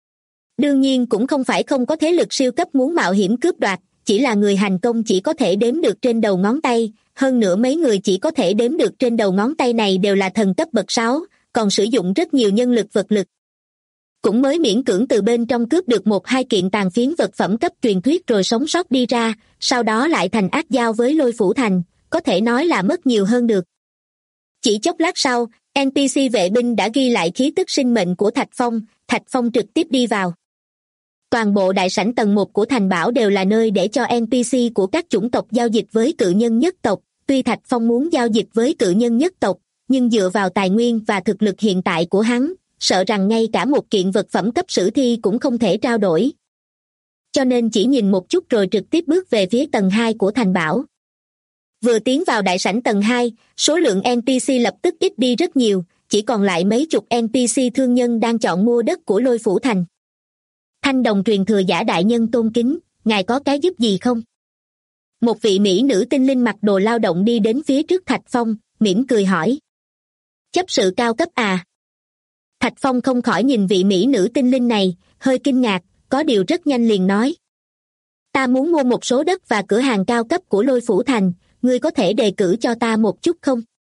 Đương nhiên cũng không phải không có thế lực siêu cấp muốn mạo hiểm cướp đoạt, chỉ là người hành công chỉ có thể đếm được trên đầu ngón tay, hơn nữa mấy người chỉ có thể đếm được trên đầu ngón tay này đều là thần cấp bậc 6, còn sử dụng rất nhiều nhân lực vật lực. Cũng mới miễn cưỡng từ bên trong cướp được 1-2 kiện tàn phiến vật phẩm cấp truyền thuyết rồi sống sót đi ra, sau đó lại thành ác giao với Lôi Phủ Thành, có thể nói là mất nhiều hơn được. Chỉ chốc lát sau, NPC vệ binh đã ghi lại khí tức sinh mệnh của Thạch Phong trực tiếp đi vào. Toàn bộ đại sảnh tầng 1 của thành bảo đều là nơi để cho NPC của các chủng tộc giao dịch với cự nhân nhất tộc, tuy Thạch Phong muốn giao dịch với cự nhân nhất tộc, nhưng dựa vào tài nguyên và thực lực hiện tại của hắn, sợ rằng ngay cả một kiện vật phẩm cấp sử thi cũng không thể trao đổi. Cho nên chỉ nhìn một chút rồi trực tiếp bước về phía tầng 2 của thành bảo. Vừa tiến vào đại sảnh tầng 2, số lượng NPC lập tức ít đi rất nhiều, chỉ còn lại mấy chục NPC thương nhân đang chọn mua đất của Lôi Phủ Thành. Thanh đồng truyền thừa giả đại nhân tôn kính, ngài có cái giúp gì không? Một vị mỹ nữ tinh linh mặc đồ lao động đi đến phía trước Thạch Phong, mỉm cười hỏi. Chấp sự cao cấp à? Thạch Phong không khỏi nhìn vị mỹ nữ tinh linh này, hơi kinh ngạc, có điều rất nhanh liền nói. Ta muốn mua một số đất và cửa hàng cao cấp của Lôi Phủ Thành, ngươi có thể đề cử cho ta một chút không?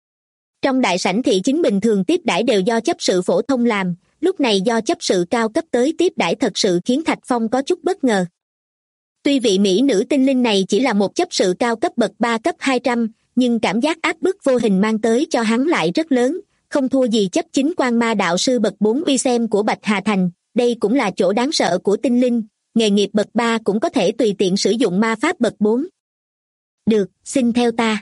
Trong đại sảnh thị chính bình thường tiếp đãi đều do chấp sự phổ thông làm, lúc này do chấp sự cao cấp tới tiếp đãi thật sự khiến Thạch Phong có chút bất ngờ. Tuy vị mỹ nữ tinh linh này chỉ là một chấp sự cao cấp bậc 3 cấp 200, nhưng cảm giác áp bức vô hình mang tới cho hắn lại rất lớn, không thua gì chấp chính quan ma đạo sư bậc 4 uy xem của Bạch Hà Thành. Đây cũng là chỗ đáng sợ của tinh linh, nghề nghiệp bậc 3 cũng có thể tùy tiện sử dụng ma pháp bậc 4. Được, xin theo ta.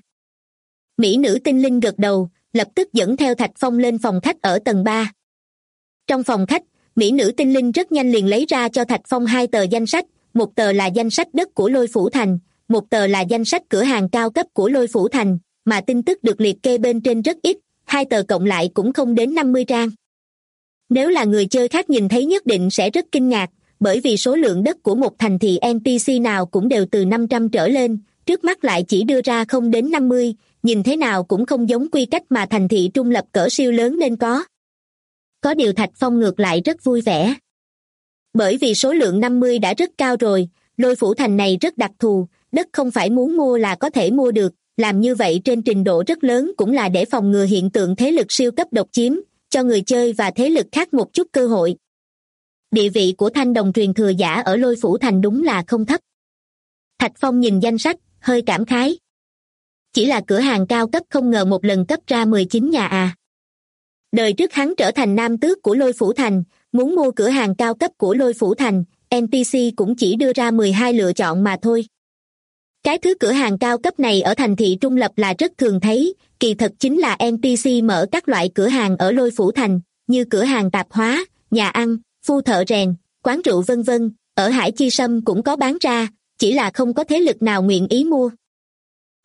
Mỹ nữ tinh linh gật đầu, lập tức dẫn theo Thạch Phong lên phòng khách ở tầng 3. Trong phòng khách, mỹ nữ tinh linh rất nhanh liền lấy ra cho Thạch Phong 2 tờ danh sách, một tờ là danh sách đất của Lôi Phủ Thành, một tờ là danh sách cửa hàng cao cấp của Lôi Phủ Thành, mà tin tức được liệt kê bên trên rất ít, 2 tờ cộng lại cũng không đến 50 trang. Nếu là người chơi khác nhìn thấy nhất định sẽ rất kinh ngạc, bởi vì số lượng đất của một thành thị NPC nào cũng đều từ 500 trở lên, trước mắt lại chỉ đưa ra không đến 50, nhìn thế nào cũng không giống quy cách mà thành thị trung lập cỡ siêu lớn nên có. Có điều Thạch Phong ngược lại rất vui vẻ. Bởi vì số lượng 50 đã rất cao rồi, Lôi Phủ Thành này rất đặc thù, đất không phải muốn mua là có thể mua được, làm như vậy trên trình độ rất lớn cũng là để phòng ngừa hiện tượng thế lực siêu cấp độc chiếm, cho người chơi và thế lực khác một chút cơ hội. Địa vị của thanh đồng truyền thừa giả ở Lôi Phủ Thành đúng là không thấp. Thạch Phong nhìn danh sách, hơi cảm khái. Chỉ là cửa hàng cao cấp không ngờ một lần cấp ra 19 nhà à. Đời trước hắn trở thành nam tước của Lôi Phủ Thành, muốn mua cửa hàng cao cấp của Lôi Phủ Thành, NPC cũng chỉ đưa ra 12 lựa chọn mà thôi. Cái thứ cửa hàng cao cấp này ở thành thị trung lập là rất thường thấy, kỳ thật chính là NPC mở các loại cửa hàng ở Lôi Phủ Thành, như cửa hàng tạp hóa, nhà ăn, phu thợ rèn, quán rượu vân vân, ở Hải Chi Sâm cũng có bán ra, chỉ là không có thế lực nào nguyện ý mua.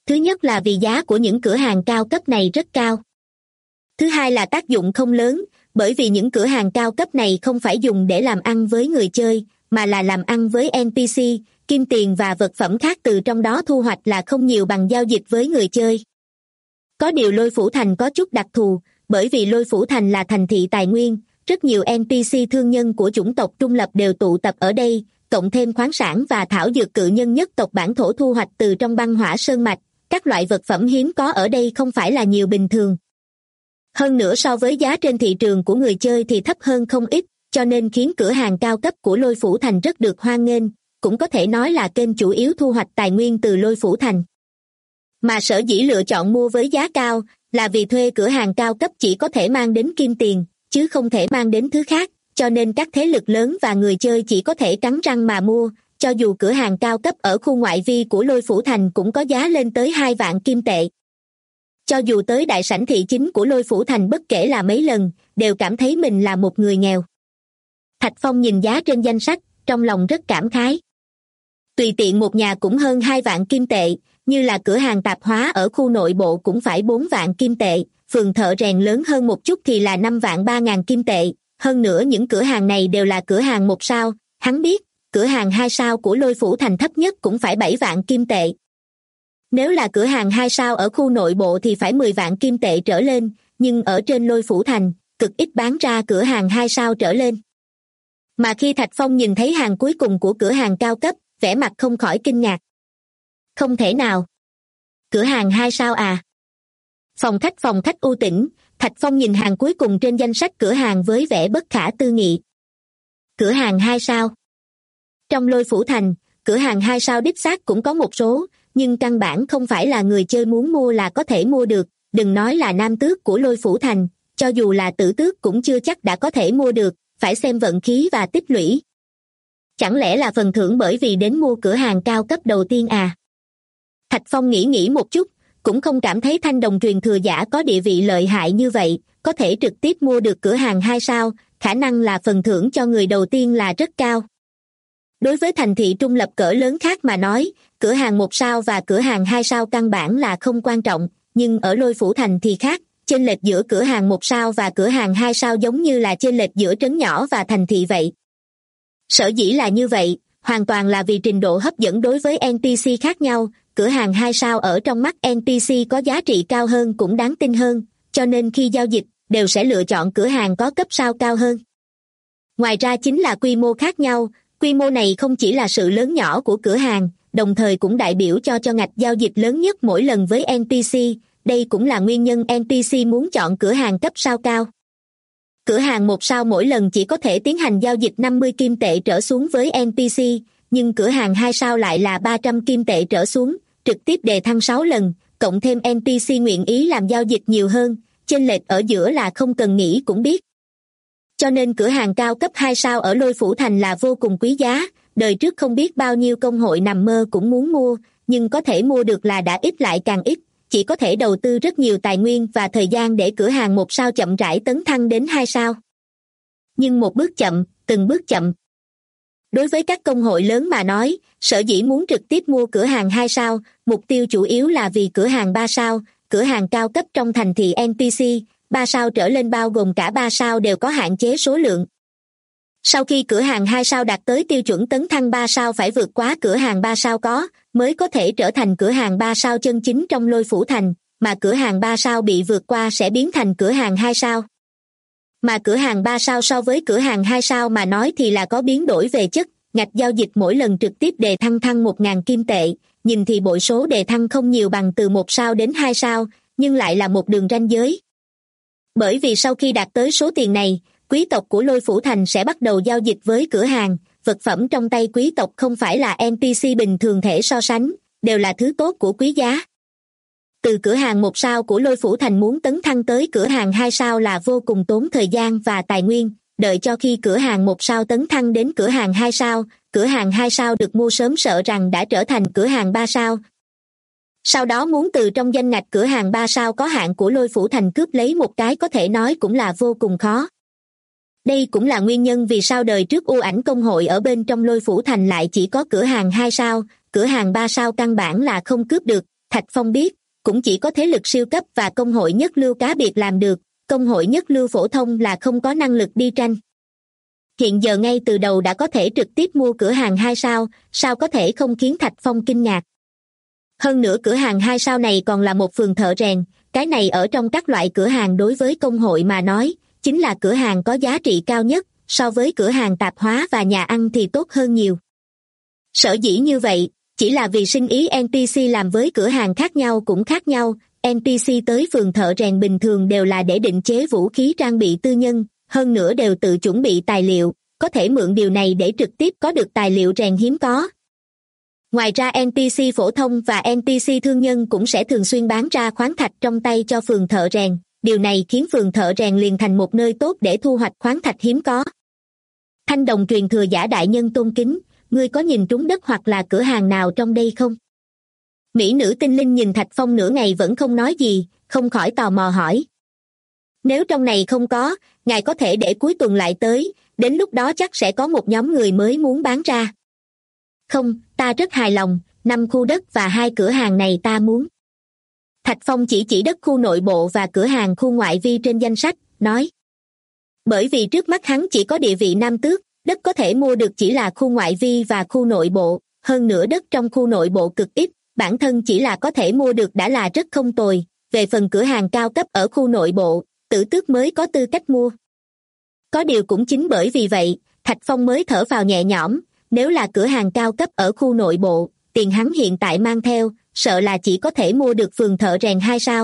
Thứ nhất là vì giá của những cửa hàng cao cấp này rất cao. Thứ hai là tác dụng không lớn, bởi vì những cửa hàng cao cấp này không phải dùng để làm ăn với người chơi, mà là làm ăn với NPC, kim tiền và vật phẩm khác từ trong đó thu hoạch là không nhiều bằng giao dịch với người chơi. Có điều Lôi Phủ Thành có chút đặc thù, bởi vì Lôi Phủ Thành là thành thị tài nguyên, rất nhiều NPC thương nhân của chủng tộc trung lập đều tụ tập ở đây, cộng thêm khoáng sản và thảo dược cự nhân nhất tộc bản thổ thu hoạch từ trong băng hỏa sơn mạch, các loại vật phẩm hiếm có ở đây không phải là nhiều bình thường. Hơn nữa so với giá trên thị trường của người chơi thì thấp hơn không ít, cho nên khiến cửa hàng cao cấp của Lôi Phủ Thành rất được hoan nghênh, cũng có thể nói là kênh chủ yếu thu hoạch tài nguyên từ Lôi Phủ Thành. Mà sở dĩ lựa chọn mua với giá cao là vì thuê cửa hàng cao cấp chỉ có thể mang đến kim tiền, chứ không thể mang đến thứ khác, cho nên các thế lực lớn và người chơi chỉ có thể cắn răng mà mua, cho dù cửa hàng cao cấp ở khu ngoại vi của Lôi Phủ Thành cũng có giá lên tới 2 vạn kim tệ. Cho dù tới đại sảnh thị chính của Lôi Phủ Thành bất kể là mấy lần, đều cảm thấy mình là một người nghèo. Thạch Phong nhìn giá trên danh sách, trong lòng rất cảm khái. Tùy tiện một nhà cũng hơn 2 vạn kim tệ, như là cửa hàng tạp hóa ở khu nội bộ cũng phải 4 vạn kim tệ, phường thợ rèn lớn hơn một chút thì là 5 vạn 3 ngàn kim tệ. Hơn nữa những cửa hàng này đều là cửa hàng 1 sao, hắn biết, cửa hàng 2 sao của Lôi Phủ Thành thấp nhất cũng phải 7 vạn kim tệ. Nếu là cửa hàng 2 sao ở khu nội bộ thì phải 10 vạn kim tệ trở lên, nhưng ở trên Lôi Phủ Thành, cực ít bán ra cửa hàng 2 sao trở lên. Mà khi Thạch Phong nhìn thấy hàng cuối cùng của cửa hàng cao cấp, vẻ mặt không khỏi kinh ngạc. Không thể nào. Cửa hàng 2 sao à? Phòng khách u tĩnh, Thạch Phong nhìn hàng cuối cùng trên danh sách cửa hàng với vẻ bất khả tư nghị. Cửa hàng 2 sao. Trong Lôi Phủ Thành, cửa hàng 2 sao đích xác cũng có một số, nhưng căn bản không phải là người chơi muốn mua là có thể mua được, đừng nói là nam tước của Lôi Phủ Thành, cho dù là tử tước cũng chưa chắc đã có thể mua được, phải xem vận khí và tích lũy. Chẳng lẽ là phần thưởng bởi vì đến mua cửa hàng cao cấp đầu tiên à? Thạch Phong nghĩ một chút, cũng không cảm thấy thanh đồng truyền thừa giả có địa vị lợi hại như vậy, có thể trực tiếp mua được cửa hàng 2 sao, khả năng là phần thưởng cho người đầu tiên là rất cao. Đối với thành thị trung lập cỡ lớn khác mà nói, cửa hàng 1 sao và cửa hàng 2 sao căn bản là không quan trọng, nhưng ở Lôi Phủ Thành thì khác, chênh lệch giữa cửa hàng 1 sao và cửa hàng 2 sao giống như là chênh lệch giữa trấn nhỏ và thành thị vậy. Sở dĩ là như vậy, hoàn toàn là vì trình độ hấp dẫn đối với NPC khác nhau, cửa hàng 2 sao ở trong mắt NPC có giá trị cao hơn cũng đáng tin hơn, cho nên khi giao dịch, đều sẽ lựa chọn cửa hàng có cấp sao cao hơn. Ngoài ra chính là quy mô khác nhau, quy mô này không chỉ là sự lớn nhỏ của cửa hàng, đồng thời cũng đại biểu cho ngạch giao dịch lớn nhất mỗi lần với NPC, đây cũng là nguyên nhân NPC muốn chọn cửa hàng cấp sao cao. Cửa hàng 1 sao mỗi lần chỉ có thể tiến hành giao dịch 50 kim tệ trở xuống với NPC, nhưng cửa hàng 2 sao lại là 300 kim tệ trở xuống, trực tiếp đề thăng 6 lần, cộng thêm NPC nguyện ý làm giao dịch nhiều hơn, chênh lệch ở giữa là không cần nghĩ cũng biết. Cho nên cửa hàng cao cấp 2 sao ở Lôi Phủ Thành là vô cùng quý giá, đời trước không biết bao nhiêu công hội nằm mơ cũng muốn mua, nhưng có thể mua được là đã ít lại càng ít, chỉ có thể đầu tư rất nhiều tài nguyên và thời gian để cửa hàng 1 sao chậm rãi tấn thăng đến 2 sao. Nhưng một bước chậm, từng bước chậm. Đối với các công hội lớn mà nói, sở dĩ muốn trực tiếp mua cửa hàng 2 sao, mục tiêu chủ yếu là vì cửa hàng 3 sao, cửa hàng cao cấp trong thành thị NPC, 3 sao trở lên bao gồm cả 3 sao đều có hạn chế số lượng. Sau khi cửa hàng 2 sao đạt tới tiêu chuẩn tấn thăng 3 sao phải vượt quá cửa hàng 3 sao mới có thể trở thành cửa hàng 3 sao chân chính trong Lôi Phủ Thành, mà cửa hàng 3 sao bị vượt qua sẽ biến thành cửa hàng 2 sao. Mà cửa hàng 3 sao so với cửa hàng 2 sao mà nói thì là có biến đổi về chất, ngạch giao dịch mỗi lần trực tiếp đề thăng 1.000 kim tệ, nhìn thì bội số đề thăng không nhiều bằng từ 1 sao đến 2 sao, nhưng lại là một đường ranh giới. Bởi vì sau khi đạt tới số tiền này, quý tộc của Lôi Phủ Thành sẽ bắt đầu giao dịch với cửa hàng, vật phẩm trong tay quý tộc không phải là NPC bình thường thể so sánh, đều là thứ tốt của quý giá. Từ cửa hàng 1 sao của Lôi Phủ Thành muốn tấn thăng tới cửa hàng 2 sao là vô cùng tốn thời gian và tài nguyên, đợi cho khi cửa hàng 1 sao tấn thăng đến cửa hàng 2 sao, cửa hàng 2 sao được mua sớm sợ rằng đã trở thành cửa hàng 3 sao. Sau đó muốn từ trong danh ngạch cửa hàng 3 sao có hạn của Lôi Phủ Thành cướp lấy một cái có thể nói cũng là vô cùng khó. Đây cũng là nguyên nhân vì sao đời trước u ảnh công hội ở bên trong Lôi Phủ Thành lại chỉ có cửa hàng 2 sao, cửa hàng 3 sao căn bản là không cướp được, Thạch Phong biết, cũng chỉ có thế lực siêu cấp và công hội nhất lưu cá biệt làm được, công hội nhất lưu phổ thông là không có năng lực đi tranh. Hiện giờ ngay từ đầu đã có thể trực tiếp mua cửa hàng 2 sao, sao có thể không khiến Thạch Phong kinh ngạc. Hơn nữa cửa hàng 2 sao này còn là một phường thợ rèn, cái này ở trong các loại cửa hàng đối với công hội mà nói, chính là cửa hàng có giá trị cao nhất, so với cửa hàng tạp hóa và nhà ăn thì tốt hơn nhiều. Sở dĩ như vậy, chỉ là vì sinh ý NPC làm với cửa hàng khác nhau cũng khác nhau, NPC tới phường thợ rèn bình thường đều là để định chế vũ khí trang bị tư nhân, hơn nữa đều tự chuẩn bị tài liệu, có thể mượn điều này để trực tiếp có được tài liệu rèn hiếm có. Ngoài ra NPC phổ thông và NPC thương nhân cũng sẽ thường xuyên bán ra khoáng thạch trong tay cho phường thợ rèn, điều này khiến phường thợ rèn liền thành một nơi tốt để thu hoạch khoáng thạch hiếm có. Thanh đồng truyền thừa giả đại nhân tôn kính, ngươi có nhìn trúng đất hoặc là cửa hàng nào trong đây không? Mỹ nữ tinh linh nhìn Thạch Phong nửa ngày vẫn không nói gì, không khỏi tò mò hỏi. Nếu trong này không có, ngài có thể để cuối tuần lại tới, đến lúc đó chắc sẽ có một nhóm người mới muốn bán ra. Không, ta rất hài lòng, 5 khu đất và 2 cửa hàng này ta muốn. Thạch Phong chỉ đất khu nội bộ và cửa hàng khu ngoại vi trên danh sách, nói. Bởi vì trước mắt hắn chỉ có địa vị nam tước, đất có thể mua được chỉ là khu ngoại vi và khu nội bộ, hơn nữa đất trong khu nội bộ cực ít, bản thân chỉ là có thể mua được đã là rất không tồi, về phần cửa hàng cao cấp ở khu nội bộ, tử tước mới có tư cách mua. Có điều cũng chính bởi vì vậy, Thạch Phong mới thở phào nhẹ nhõm, nếu là cửa hàng cao cấp ở khu nội bộ, tiền hắn hiện tại mang theo, sợ là chỉ có thể mua được phường thợ rèn 2 sao.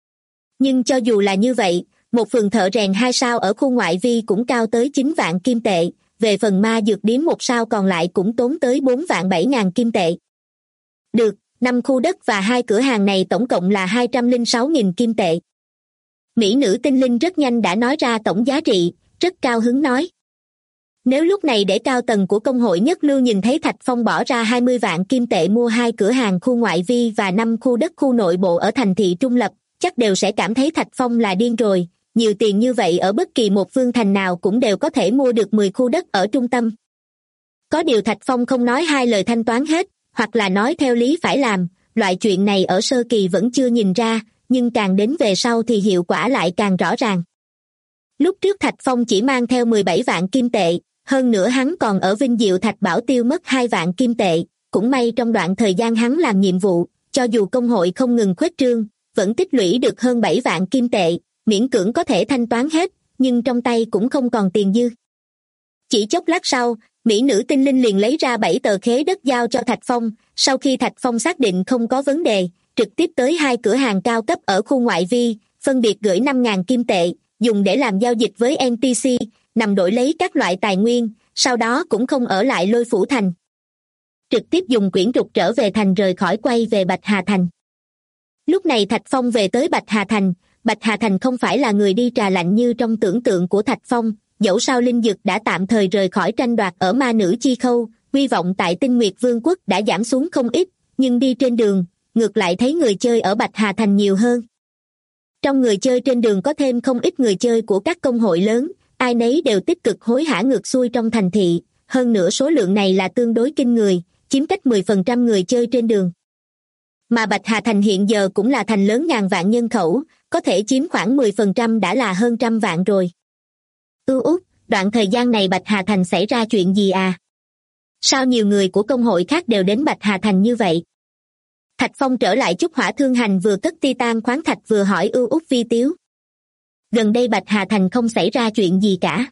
Nhưng cho dù là như vậy, một phường thợ rèn 2 sao ở khu ngoại vi cũng cao tới 9 vạn kim tệ, về phần ma dược điếm 1 sao còn lại cũng tốn tới 4 vạn 7 ngàn kim tệ. Được, 5 khu đất và 2 cửa hàng này tổng cộng là 206.000 kim tệ. Mỹ nữ tinh linh rất nhanh đã nói ra tổng giá trị, rất cao hứng nói. Nếu lúc này để cao tầng của công hội nhất lưu nhìn thấy Thạch Phong bỏ ra 20 vạn kim tệ mua 2 cửa hàng khu ngoại vi và 5 khu đất khu nội bộ ở thành thị trung lập, chắc đều sẽ cảm thấy Thạch Phong là điên rồi, nhiều tiền như vậy ở bất kỳ một vương thành nào cũng đều có thể mua được 10 khu đất ở trung tâm. Có điều Thạch Phong không nói hai lời thanh toán hết, hoặc là nói theo lý phải làm, loại chuyện này ở sơ kỳ vẫn chưa nhìn ra, nhưng càng đến về sau thì hiệu quả lại càng rõ ràng. Lúc trước Thạch Phong chỉ mang theo 17 vạn kim tệ, hơn nữa hắn còn ở Vinh Diệu Thạch Bảo tiêu mất 2 vạn kim tệ, cũng may trong đoạn thời gian hắn làm nhiệm vụ, cho dù công hội không ngừng khuếch trương, vẫn tích lũy được hơn 7 vạn kim tệ, miễn cưỡng có thể thanh toán hết, nhưng trong tay cũng không còn tiền dư. Chỉ chốc lát sau, Mỹ nữ tinh linh liền lấy ra 7 tờ khế đất giao cho Thạch Phong, sau khi Thạch Phong xác định không có vấn đề, trực tiếp tới 2 cửa hàng cao cấp ở khu ngoại vi, phân biệt gửi 5.000 kim tệ, dùng để làm giao dịch với NPC, nằm đổi lấy các loại tài nguyên, sau đó cũng không ở lại Lôi Phủ Thành. Trực tiếp dùng quyển trục trở về thành rời khỏi quay về Bạch Hà Thành. Lúc này Thạch Phong về tới Bạch Hà Thành, Bạch Hà Thành không phải là người đi trà lạnh như trong tưởng tượng của Thạch Phong, dẫu sao linh dực đã tạm thời rời khỏi tranh đoạt ở ma nữ chi khâu, hy vọng tại Tinh Nguyệt Vương quốc đã giảm xuống không ít, nhưng đi trên đường, ngược lại thấy người chơi ở Bạch Hà Thành nhiều hơn. Trong người chơi trên đường có thêm không ít người chơi của các công hội lớn, ai nấy đều tích cực hối hả ngược xuôi trong thành thị, hơn nữa số lượng này là tương đối kinh người, chiếm cách 10% người chơi trên đường. Mà Bạch Hà Thành hiện giờ cũng là thành lớn ngàn vạn nhân khẩu, có thể chiếm khoảng 10% đã là hơn trăm vạn rồi. Út, đoạn thời gian này Bạch Hà Thành xảy ra chuyện gì à? Sao nhiều người của công hội khác đều đến Bạch Hà Thành như vậy? Thạch Phong trở lại Trúc Hỏa Thương Hành vừa cất titan khoáng thạch vừa hỏi Út Vi Tiếu. Gần đây Bạch Hà Thành không xảy ra chuyện gì cả.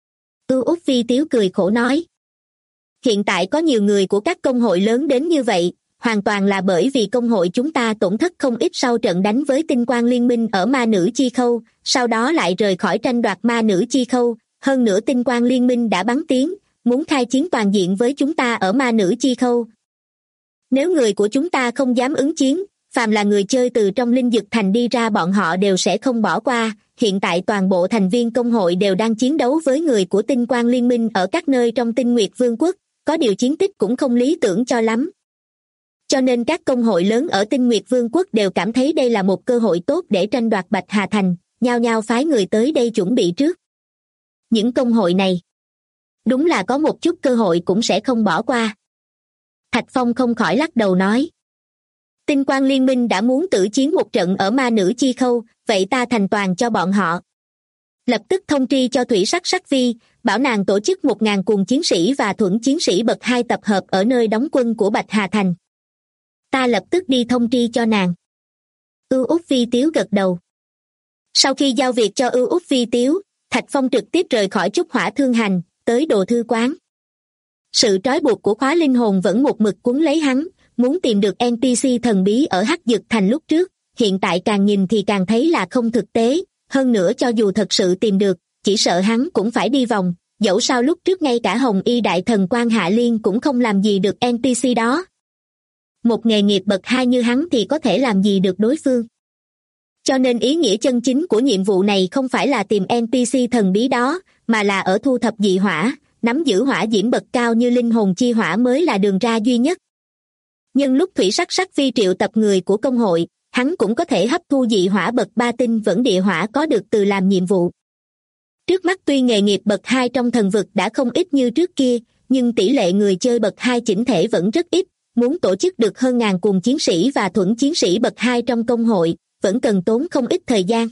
Út Vi Tiếu cười khổ nói. Hiện tại có nhiều người của các công hội lớn đến như vậy, hoàn toàn là bởi vì công hội chúng ta tổn thất không ít sau trận đánh với Tinh Quang Liên Minh ở ma nữ chi khâu, sau đó lại rời khỏi tranh đoạt ma nữ chi khâu, hơn nữa Tinh Quang Liên Minh đã bắn tiếng, muốn khai chiến toàn diện với chúng ta ở ma nữ chi khâu. Nếu người của chúng ta không dám ứng chiến, phàm là người chơi từ trong Linh Dực Thành đi ra bọn họ đều sẽ không bỏ qua, hiện tại toàn bộ thành viên công hội đều đang chiến đấu với người của Tinh Quang Liên Minh ở các nơi trong Tinh Nguyệt Vương quốc, có điều chiến tích cũng không lý tưởng cho lắm. Cho nên các công hội lớn ở Tinh Nguyệt Vương quốc đều cảm thấy đây là một cơ hội tốt để tranh đoạt Bạch Hà Thành, nhao nhao phái người tới đây chuẩn bị trước. Những công hội này, đúng là có một chút cơ hội cũng sẽ không bỏ qua. Thạch Phong không khỏi lắc đầu nói. Tinh Quang Liên minh đã muốn tử chiến một trận ở Ma Nữ Chi Khâu, vậy ta thành toàn cho bọn họ. Lập tức thông tri cho Thủy Sắc Sắc Vi, bảo nàng tổ chức 1.000 cuồng chiến sĩ và thuẫn chiến sĩ bậc 2 tập hợp ở nơi đóng quân của Bạch Hà Thành. Ta lập tức đi thông tri cho nàng. Ưu Úc Vi Tiếu gật đầu. Sau khi giao việc cho Ưu Úc Vi Tiếu, Thạch Phong trực tiếp rời khỏi Trúc Hỏa Thương Hành, tới Đồ Thư Quán. Sự trói buộc của khóa linh hồn vẫn một mực cuốn lấy hắn, muốn tìm được NPC thần bí ở Hắc Dực Thành lúc trước, hiện tại càng nhìn thì càng thấy là không thực tế, hơn nữa cho dù thật sự tìm được, chỉ sợ hắn cũng phải đi vòng, dẫu sao lúc trước ngay cả Hồng Y Đại Thần Quan Hạ Liên cũng không làm gì được NPC đó. Một nghề nghiệp bậc 2 như hắn thì có thể làm gì được đối phương. Cho nên ý nghĩa chân chính của nhiệm vụ này không phải là tìm NPC thần bí đó, mà là ở thu thập dị hỏa, nắm giữ hỏa diễm bậc cao như linh hồn chi hỏa mới là đường ra duy nhất. Nhưng lúc Thủy Sắc Sắc Vi triệu tập người của công hội, hắn cũng có thể hấp thu dị hỏa bậc 3 tinh vẫn địa hỏa có được từ làm nhiệm vụ. Trước mắt tuy nghề nghiệp bậc 2 trong thần vực đã không ít như trước kia, nhưng tỷ lệ người chơi bậc 2 chỉnh thể vẫn rất ít, muốn tổ chức được hơn 1.000 cuồng chiến sĩ và thuẫn chiến sĩ bậc 2 trong công hội, vẫn cần tốn không ít thời gian.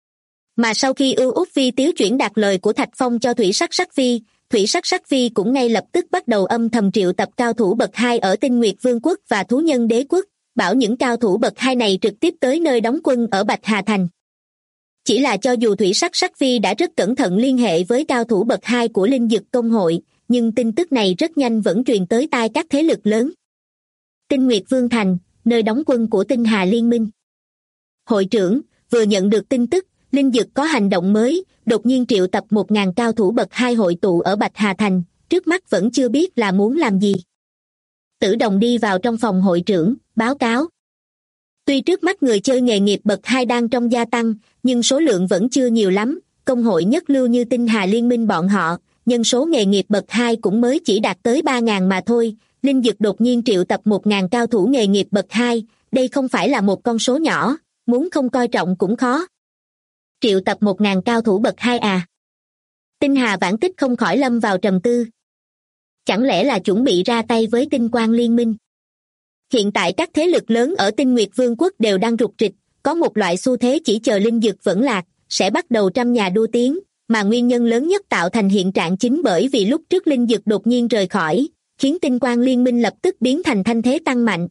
Mà sau khi Ưu Úc Vi Tiếu chuyển đạt lời của Thạch Phong cho Thủy Sắc Sắc Vi, Thủy Sắc Sắc Vi cũng ngay lập tức bắt đầu âm thầm triệu tập cao thủ bậc 2 ở Tinh Nguyệt Vương quốc và Thú Nhân Đế quốc, bảo những cao thủ bậc 2 này trực tiếp tới nơi đóng quân ở Bạch Hà Thành. Chỉ là cho dù Thủy Sắc Sắc Vi đã rất cẩn thận liên hệ với cao thủ bậc 2 của Linh Dực Công hội, nhưng tin tức này rất nhanh vẫn truyền tới tai các thế lực lớn. Tinh Nguyệt Vương Thành, nơi đóng quân của Tinh Hà Liên minh. Hội trưởng, vừa nhận được tin tức, Linh Dực có hành động mới, đột nhiên triệu tập 1.000 cao thủ bậc 2 hội tụ ở Bạch Hà Thành, trước mắt vẫn chưa biết là muốn làm gì. Tử Đồng đi vào trong phòng hội trưởng, báo cáo. Tuy trước mắt người chơi nghề nghiệp bậc 2 đang trong gia tăng, nhưng số lượng vẫn chưa nhiều lắm, công hội nhất lưu như Tinh Hà Liên minh bọn họ, nhân số nghề nghiệp bậc 2 cũng mới chỉ đạt tới 3.000 mà thôi. Linh Dực đột nhiên triệu tập 1.000 cao thủ nghề nghiệp bậc 2, đây không phải là một con số nhỏ, muốn không coi trọng cũng khó. Triệu tập 1.000 cao thủ bậc 2 à? Tinh Hà Vãn Tích không khỏi lâm vào trầm tư. Chẳng lẽ là chuẩn bị ra tay với Tinh Quang Liên minh? Hiện tại các thế lực lớn ở Tinh Nguyệt Vương quốc đều đang rục rịch, có một loại xu thế chỉ chờ Linh Dực vẫn lạc, sẽ bắt đầu trăm nhà đua tiếng, mà nguyên nhân lớn nhất tạo thành hiện trạng chính bởi vì lúc trước Linh Dực đột nhiên rời khỏi, khiến Tinh Quang Liên minh lập tức biến thành thanh thế tăng mạnh.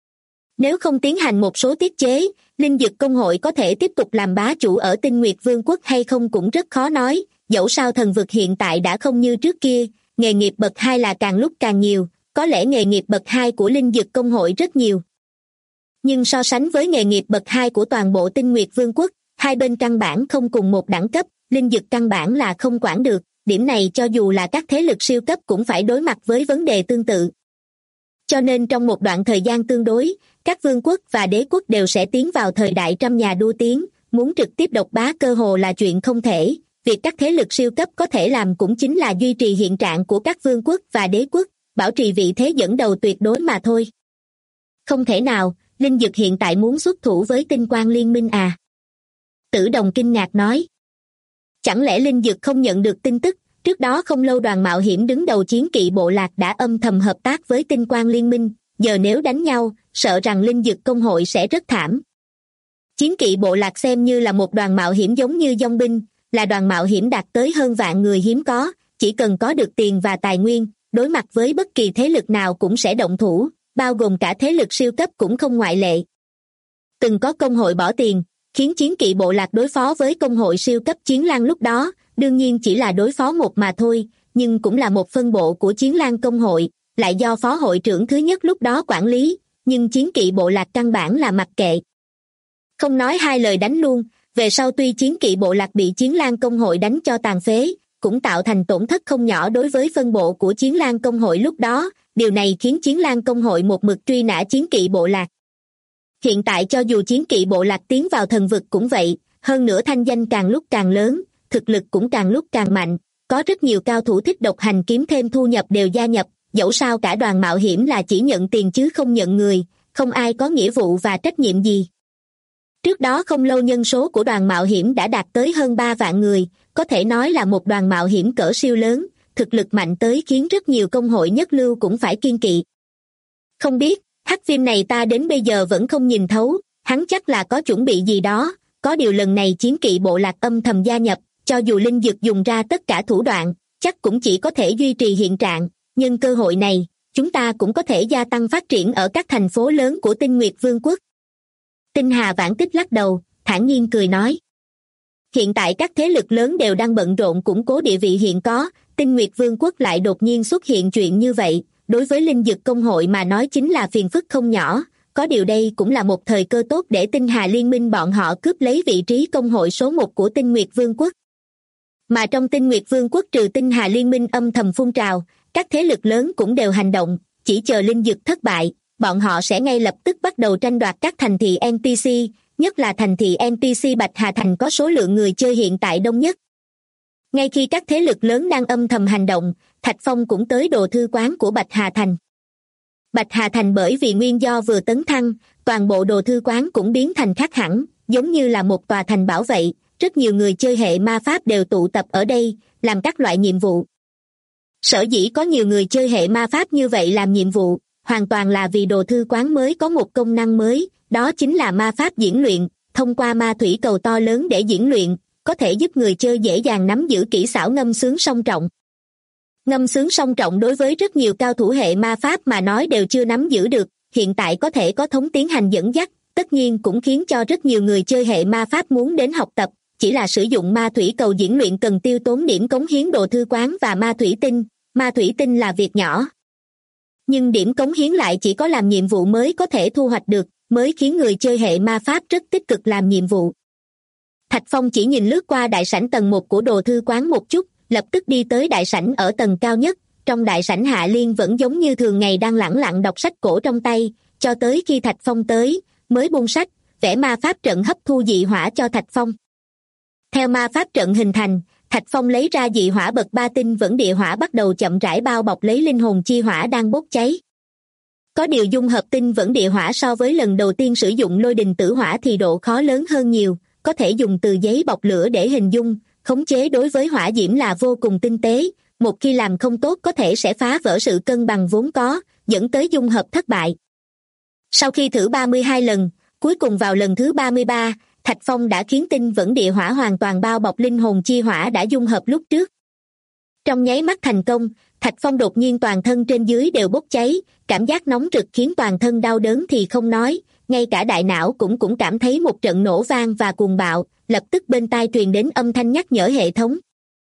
Nếu không tiến hành một số tiết chế, Linh Dực Công hội có thể tiếp tục làm bá chủ ở Tinh Nguyệt Vương quốc hay không cũng rất khó nói, dẫu sao thần vực hiện tại đã không như trước kia, nghề nghiệp bậc 2 là càng lúc càng nhiều, có lẽ nghề nghiệp bậc 2 của Linh Dực Công hội rất nhiều. Nhưng so sánh với nghề nghiệp bậc 2 của toàn bộ Tinh Nguyệt Vương quốc, hai bên căn bản không cùng một đẳng cấp, Linh Dực căn bản là không quản được, điểm này cho dù là các thế lực siêu cấp cũng phải đối mặt với vấn đề tương tự. Cho nên trong một đoạn thời gian tương đối, các vương quốc và đế quốc đều sẽ tiến vào thời đại trăm nhà đua tiếng, muốn trực tiếp độc bá cơ hồ là chuyện không thể, việc các thế lực siêu cấp có thể làm cũng chính là duy trì hiện trạng của các vương quốc và đế quốc, bảo trì vị thế dẫn đầu tuyệt đối mà thôi. Không thể nào, Linh Dực hiện tại muốn xuất thủ với Tinh Quang Liên minh à? Tử Đồng kinh ngạc nói. Chẳng lẽ Linh Dực không nhận được tin tức, trước đó không lâu đoàn mạo hiểm đứng đầu chiến kỵ bộ lạc đã âm thầm hợp tác với Tinh Quang Liên minh, giờ nếu đánh nhau, sợ rằng Linh Dực Công hội sẽ rất thảm. Chiến kỵ bộ lạc xem như là một đoàn mạo hiểm giống như dòng binh, là đoàn mạo hiểm đạt tới hơn vạn người hiếm có, chỉ cần có được tiền và tài nguyên, đối mặt với bất kỳ thế lực nào cũng sẽ động thủ, bao gồm cả thế lực siêu cấp cũng không ngoại lệ. Từng có công hội bỏ tiền, khiến chiến kỵ bộ lạc đối phó với công hội siêu cấp Chiến Lang lúc đó, đương nhiên chỉ là đối phó một mà thôi, nhưng cũng là một phân bộ của Chiến Lang công hội, lại do phó hội trưởng thứ nhất lúc đó quản lý, nhưng chiến kỵ bộ lạc căn bản là mặc kệ. Không nói hai lời đánh luôn, về sau tuy chiến kỵ bộ lạc bị Chiến Lang công hội đánh cho tàn phế, cũng tạo thành tổn thất không nhỏ đối với phân bộ của Chiến Lang công hội lúc đó, điều này khiến Chiến Lang công hội một mực truy nã chiến kỵ bộ lạc. Hiện tại cho dù chiến kỵ bộ lạc tiến vào thần vực cũng vậy, hơn nữa thanh danh càng lúc càng lớn, thực lực cũng càng lúc càng mạnh, có rất nhiều cao thủ thích độc hành kiếm thêm thu nhập đều gia nhập, dẫu sao cả đoàn mạo hiểm là chỉ nhận tiền chứ không nhận người, không ai có nghĩa vụ và trách nhiệm gì. Trước đó không lâu nhân số của đoàn mạo hiểm đã đạt tới hơn 3 vạn người, có thể nói là một đoàn mạo hiểm cỡ siêu lớn, thực lực mạnh tới khiến rất nhiều công hội nhất lưu cũng phải kiêng kỵ. Không biết, Hắc viêm này ta đến bây giờ vẫn không nhìn thấu, hắn chắc là có chuẩn bị gì đó, có điều lần này chiến kỵ bộ lạc âm thầm gia nhập, cho dù linh dược dùng ra tất cả thủ đoạn, chắc cũng chỉ có thể duy trì hiện trạng, nhưng cơ hội này, chúng ta cũng có thể gia tăng phát triển ở các thành phố lớn của Tinh Nguyệt Vương quốc. Tinh Hà Vãn Tích lắc đầu, thản nhiên cười nói. Hiện tại các thế lực lớn đều đang bận rộn củng cố địa vị hiện có, Tinh Nguyệt Vương quốc lại đột nhiên xuất hiện chuyện như vậy, đối với linh dược công hội mà nói chính là phiền phức không nhỏ, có điều đây cũng là một thời cơ tốt để Tinh Hà Liên minh bọn họ cướp lấy vị trí công hội số 1 của Tinh Nguyệt Vương quốc. Mà trong Tinh Nguyệt Vương quốc trừ Tinh Hà Liên minh âm thầm phun trào, các thế lực lớn cũng đều hành động, chỉ chờ linh dược thất bại, bọn họ sẽ ngay lập tức bắt đầu tranh đoạt các thành thị NPC, nhất là thành thị NPC Bạch Hà Thành có số lượng người chơi hiện tại đông nhất. Ngay khi các thế lực lớn đang âm thầm hành động, Thạch Phong cũng tới đồ thư quán của Bạch Hà Thành. Bạch Hà Thành bởi vì nguyên do vừa tấn thăng, toàn bộ đồ thư quán cũng biến thành khác hẳn, giống như là một tòa thành bảo vệ, rất nhiều người chơi hệ ma pháp đều tụ tập ở đây, làm các loại nhiệm vụ. Sở dĩ có nhiều người chơi hệ ma pháp như vậy làm nhiệm vụ, hoàn toàn là vì đồ thư quán mới có một công năng mới, đó chính là ma pháp diễn luyện, thông qua ma thủy cầu to lớn để diễn luyện, có thể giúp người chơi dễ dàng nắm giữ kỹ xảo ngâm sướng song trọng. Ngâm sướng song trọng đối với rất nhiều cao thủ hệ ma pháp mà nói đều chưa nắm giữ được, hiện tại có thể có thống tiến hành dẫn dắt, tất nhiên cũng khiến cho rất nhiều người chơi hệ ma pháp muốn đến học tập, chỉ là sử dụng ma thủy cầu diễn luyện cần tiêu tốn điểm cống hiến đồ thư quán và ma thủy tinh là việc nhỏ. Nhưng điểm cống hiến lại chỉ có làm nhiệm vụ mới có thể thu hoạch được, mới khiến người chơi hệ ma pháp rất tích cực làm nhiệm vụ. Thạch Phong chỉ nhìn lướt qua đại sảnh tầng 1 của đồ thư quán một chút, lập tức đi tới đại sảnh ở tầng cao nhất, trong đại sảnh Hạ Liên vẫn giống như thường ngày đang lẳng lặng đọc sách cổ trong tay, cho tới khi Thạch Phong tới, mới buông sách, vẽ ma pháp trận hấp thu dị hỏa cho Thạch Phong. Theo ma pháp trận hình thành, Thạch Phong lấy ra dị hỏa bậc 3 tinh vẫn địa hỏa bắt đầu chậm rãi bao bọc lấy linh hồn chi hỏa đang bốc cháy. Có điều dung hợp tinh vẫn địa hỏa so với lần đầu tiên sử dụng lôi đình tử hỏa thì độ khó lớn hơn nhiều, có thể dùng từ giấy bọc lửa để hình dung, khống chế đối với hỏa diễm là vô cùng tinh tế, một khi làm không tốt có thể sẽ phá vỡ sự cân bằng vốn có, dẫn tới dung hợp thất bại. Sau khi thử 32 lần, cuối cùng vào lần thứ 33, Thạch Phong đã khiến tinh vẫn địa hỏa hoàn toàn bao bọc linh hồn chi hỏa đã dung hợp lúc trước. Trong nháy mắt thành công, Thạch Phong đột nhiên toàn thân trên dưới đều bốc cháy, cảm giác nóng rực khiến toàn thân đau đớn thì không nói, ngay cả đại não cũng cảm thấy một trận nổ vang và cuồng bạo, lập tức bên tai truyền đến âm thanh nhắc nhở hệ thống.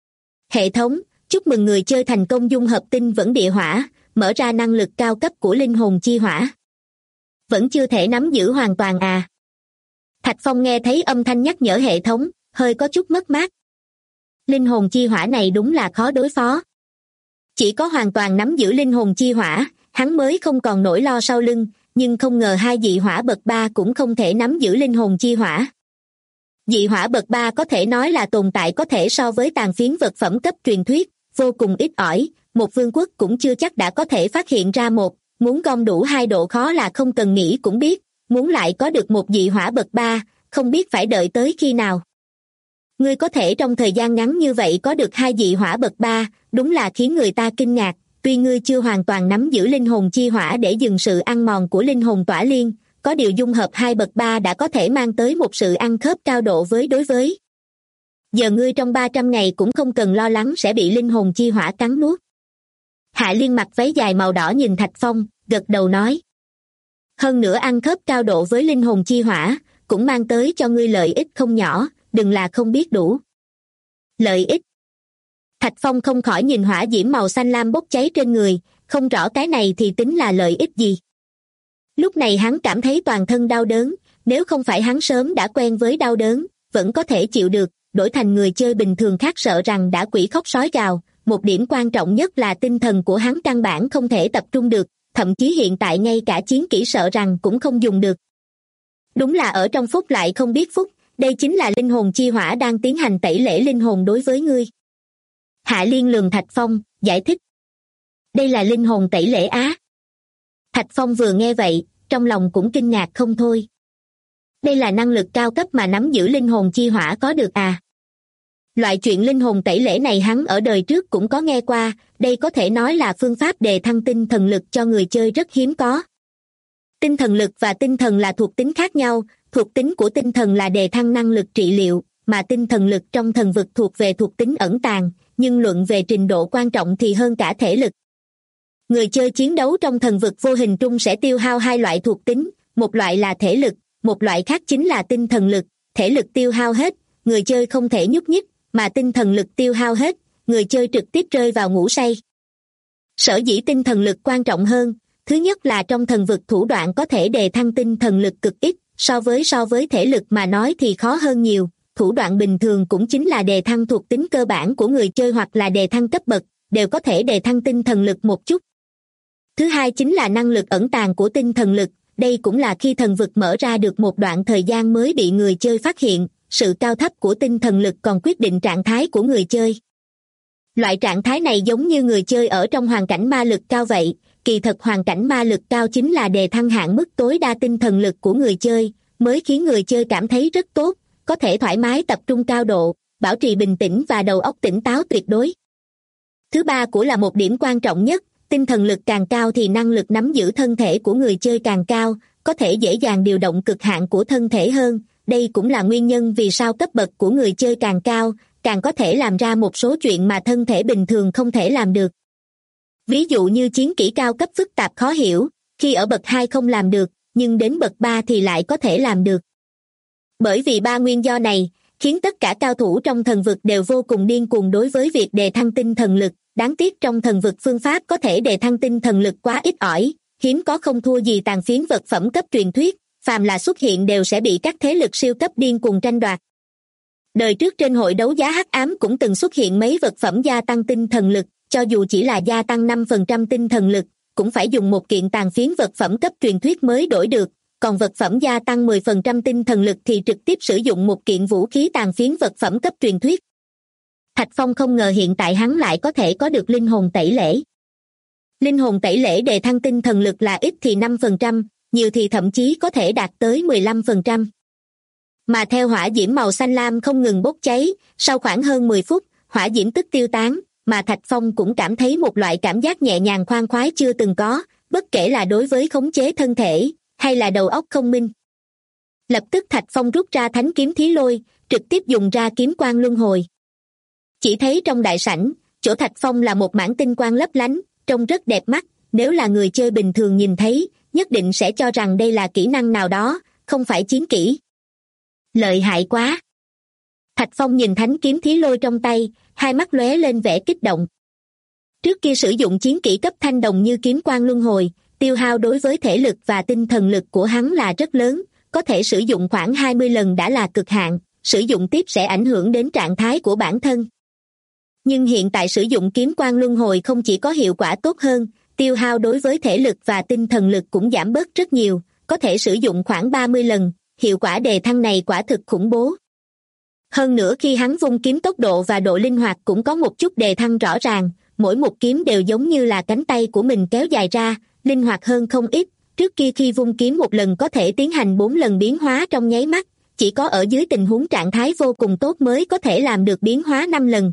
Hệ thống, chúc mừng người chơi thành công dung hợp tinh vẫn địa hỏa, mở ra năng lực cao cấp của linh hồn chi hỏa. Vẫn chưa thể nắm giữ hoàn toàn à? Thạch Phong nghe thấy âm thanh nhắc nhở hệ thống, hơi có chút mất mát. Linh hồn chi hỏa này đúng là khó đối phó. Chỉ có hoàn toàn nắm giữ linh hồn chi hỏa, hắn mới không còn nỗi lo sau lưng, nhưng không ngờ hai dị hỏa bậc 3 cũng không thể nắm giữ linh hồn chi hỏa. Dị hỏa bậc 3 có thể nói là tồn tại có thể so với tàn phiến vật phẩm cấp truyền thuyết, vô cùng ít ỏi, một vương quốc cũng chưa chắc đã có thể phát hiện ra một, muốn gom đủ hai độ khó là không cần nghĩ cũng biết, muốn lại có được một dị hỏa bậc 3, không biết phải đợi tới khi nào. Ngươi có thể trong thời gian ngắn như vậy có được hai dị hỏa bậc 3, đúng là khiến người ta kinh ngạc, tuy ngươi chưa hoàn toàn nắm giữ linh hồn chi hỏa để dừng sự ăn mòn của linh hồn tỏa liên, có điều dung hợp hai bậc 3 đã có thể mang tới một sự ăn khớp cao độ đối với. Giờ ngươi trong 300 ngày cũng không cần lo lắng sẽ bị linh hồn chi hỏa cắn nuốt. Hạ Liên mặc váy dài màu đỏ nhìn Thạch Phong, gật đầu nói. Hơn nữa ăn khớp cao độ với linh hồn chi hỏa, cũng mang tới cho ngươi lợi ích không nhỏ, đừng là không biết đủ. Lợi ích. Thạch Phong không khỏi nhìn hỏa diễm màu xanh lam bốc cháy trên người, không rõ cái này thì tính là lợi ích gì. Lúc này hắn cảm thấy toàn thân đau đớn, nếu không phải hắn sớm đã quen với đau đớn, vẫn có thể chịu được, đổi thành người chơi bình thường khác sợ rằng đã quỷ khóc sói gào, một điểm quan trọng nhất là tinh thần của hắn căn bản không thể tập trung được, thậm chí hiện tại ngay cả chiến kỹ sợ rằng cũng không dùng được. Đúng là ở trong phúc lại không biết phúc, đây chính là linh hồn chi hỏa đang tiến hành tẩy lễ linh hồn đối với ngươi. Hạ Liên lườm Thạch Phong, giải thích. Đây là linh hồn tẩy lễ á. Thạch Phong vừa nghe vậy, trong lòng cũng kinh ngạc không thôi. Đây là năng lực cao cấp mà nắm giữ linh hồn chi hỏa có được à? Loại chuyện linh hồn tẩy lễ này hắn ở đời trước cũng có nghe qua, đây có thể nói là phương pháp đề thăng tinh thần lực cho người chơi rất hiếm có. Tinh thần lực và tinh thần là thuộc tính khác nhau, thuộc tính của tinh thần là đề thăng năng lực trị liệu, mà tinh thần lực trong thần vực thuộc về thuộc tính ẩn tàng, nhưng luận về trình độ quan trọng thì hơn cả thể lực. Người chơi chiến đấu trong thần vực vô hình trung sẽ tiêu hao hai loại thuộc tính, một loại là thể lực, một loại khác chính là tinh thần lực. Thể lực tiêu hao hết, người chơi không thể nhúc nhích, mà tinh thần lực tiêu hao hết, người chơi trực tiếp rơi vào ngủ say. Sở dĩ tinh thần lực quan trọng hơn, thứ nhất là trong thần vực thủ đoạn có thể đề thăng tinh thần lực cực ít, so với thể lực mà nói thì khó hơn nhiều. Thủ đoạn bình thường cũng chính là đề thăng thuộc tính cơ bản của người chơi hoặc là đề thăng cấp bậc, đều có thể đề thăng tinh thần lực một chút. Thứ hai chính là năng lực ẩn tàng của tinh thần lực, đây cũng là khi thần vực mở ra được một đoạn thời gian mới bị người chơi phát hiện, sự cao thấp của tinh thần lực còn quyết định trạng thái của người chơi. Loại trạng thái này giống như người chơi ở trong hoàn cảnh ma lực cao vậy, kỳ thật hoàn cảnh ma lực cao chính là đề thăng hạn mức tối đa tinh thần lực của người chơi, mới khiến người chơi cảm thấy rất tốt, có thể thoải mái tập trung cao độ, bảo trì bình tĩnh và đầu óc tỉnh táo tuyệt đối. Thứ ba cũng là một điểm quan trọng nhất, tinh thần lực càng cao thì năng lực nắm giữ thân thể của người chơi càng cao, có thể dễ dàng điều động cực hạn của thân thể hơn, đây cũng là nguyên nhân vì sao cấp bậc của người chơi càng cao, càng có thể làm ra một số chuyện mà thân thể bình thường không thể làm được. Ví dụ như chiến kỹ cao cấp phức tạp khó hiểu, khi ở bậc 2 không làm được, nhưng đến bậc 3 thì lại có thể làm được. Bởi vì ba nguyên do này, khiến tất cả cao thủ trong thần vực đều vô cùng điên cuồng đối với việc đề thăng tinh thần lực, đáng tiếc trong thần vực phương pháp có thể đề thăng tinh thần lực quá ít ỏi, hiếm có không thua gì tàn phiến vật phẩm cấp truyền thuyết, phàm là xuất hiện đều sẽ bị các thế lực siêu cấp điên cuồng tranh đoạt. Đời trước trên hội đấu giá hắc ám cũng từng xuất hiện mấy vật phẩm gia tăng tinh thần lực, cho dù chỉ là gia tăng 5% tinh thần lực, cũng phải dùng một kiện tàn phiến vật phẩm cấp truyền thuyết mới đổi được, còn vật phẩm gia tăng 10% tinh thần lực thì trực tiếp sử dụng một kiện vũ khí tàn phiến vật phẩm cấp truyền thuyết. Thạch Phong không ngờ hiện tại hắn lại có thể có được linh hồn tẩy lễ. Linh hồn tẩy lễ đề thăng tinh thần lực là ít thì 5%, nhiều thì thậm chí có thể đạt tới 15%. Mà theo hỏa diễm màu xanh lam không ngừng bốc cháy, sau khoảng hơn 10 phút, hỏa diễm tức tiêu tán, mà Thạch Phong cũng cảm thấy một loại cảm giác nhẹ nhàng khoan khoái chưa từng có, bất kể là đối với khống chế thân thể, hay là đầu óc thông minh. Lập tức Thạch Phong rút ra thánh kiếm Thí Lôi, trực tiếp dùng ra kiếm quang luân hồi. Chỉ thấy trong đại sảnh, chỗ Thạch Phong là một mảng tinh quang lấp lánh, trông rất đẹp mắt, nếu là người chơi bình thường nhìn thấy, nhất định sẽ cho rằng đây là kỹ năng nào đó, không phải chiến kỹ. Lợi hại quá! Thạch Phong nhìn thánh kiếm Thí Lôi trong tay, hai mắt lóe lên vẻ kích động. Trước kia sử dụng chiến kỹ cấp thanh đồng như kiếm quang luân hồi, tiêu hao đối với thể lực và tinh thần lực của hắn là rất lớn, có thể sử dụng khoảng 20 lần đã là cực hạn, sử dụng tiếp sẽ ảnh hưởng đến trạng thái của bản thân. Nhưng hiện tại sử dụng kiếm quang luân hồi không chỉ có hiệu quả tốt hơn, tiêu hao đối với thể lực và tinh thần lực cũng giảm bớt rất nhiều, có thể sử dụng khoảng 30 lần, hiệu quả đề thăng này quả thực khủng bố. Hơn nữa khi hắn vung kiếm tốc độ và độ linh hoạt cũng có một chút đề thăng rõ ràng, mỗi một kiếm đều giống như là cánh tay của mình kéo dài ra, linh hoạt hơn không ít, trước kia khi vung kiếm một lần có thể tiến hành 4 lần biến hóa trong nháy mắt, chỉ có ở dưới tình huống trạng thái vô cùng tốt mới có thể làm được biến hóa 5 lần.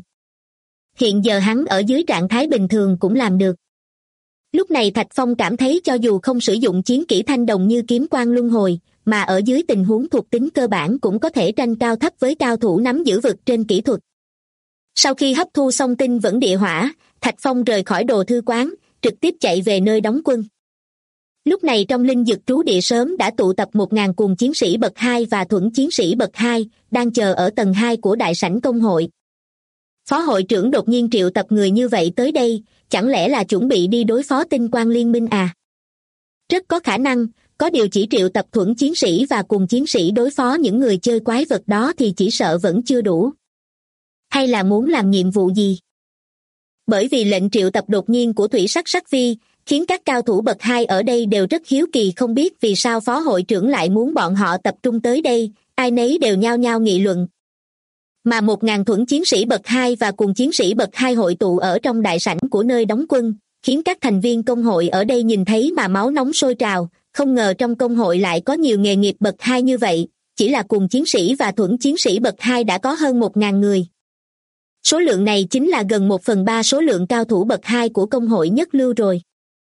Hiện giờ hắn ở dưới trạng thái bình thường cũng làm được. Lúc này Thạch Phong cảm thấy cho dù không sử dụng chiến kỹ thanh đồng như kiếm quang luân hồi, mà ở dưới tình huống thuộc tính cơ bản cũng có thể tranh cao thấp với cao thủ nắm giữ vực trên kỹ thuật. Sau khi hấp thu xong tinh vẫn địa hỏa, Thạch Phong rời khỏi đồ thư quán, trực tiếp chạy về nơi đóng quân. Lúc này trong linh dực trú địa sớm đã tụ tập 1.000 cuồng chiến sĩ bậc 2 và thuẫn chiến sĩ bậc 2, đang chờ ở tầng 2 của đại sảnh công hội. Phó hội trưởng đột nhiên triệu tập người như vậy tới đây, chẳng lẽ là chuẩn bị đi đối phó tinh quang liên minh à? Rất có khả năng, có điều chỉ triệu tập thuẫn chiến sĩ và cùng chiến sĩ đối phó những người chơi quái vật đó thì chỉ sợ vẫn chưa đủ. Hay là muốn làm nhiệm vụ gì? Bởi vì lệnh triệu tập đột nhiên của Thủy Sắc Sắc Vi, khiến các cao thủ bậc 2 ở đây đều rất hiếu kỳ không biết vì sao phó hội trưởng lại muốn bọn họ tập trung tới đây, ai nấy đều nhao nhao nghị luận. Mà 1.000 thuẫn chiến sĩ bậc 2 và cùng chiến sĩ bậc 2 hội tụ ở trong đại sảnh của nơi đóng quân, khiến các thành viên công hội ở đây nhìn thấy mà máu nóng sôi trào, không ngờ trong công hội lại có nhiều nghề nghiệp bậc 2 như vậy, chỉ là cùng chiến sĩ và thuẫn chiến sĩ bậc 2 đã có hơn 1.000 người. Số lượng này chính là gần 1/3 số lượng cao thủ bậc 2 của công hội nhất lưu rồi.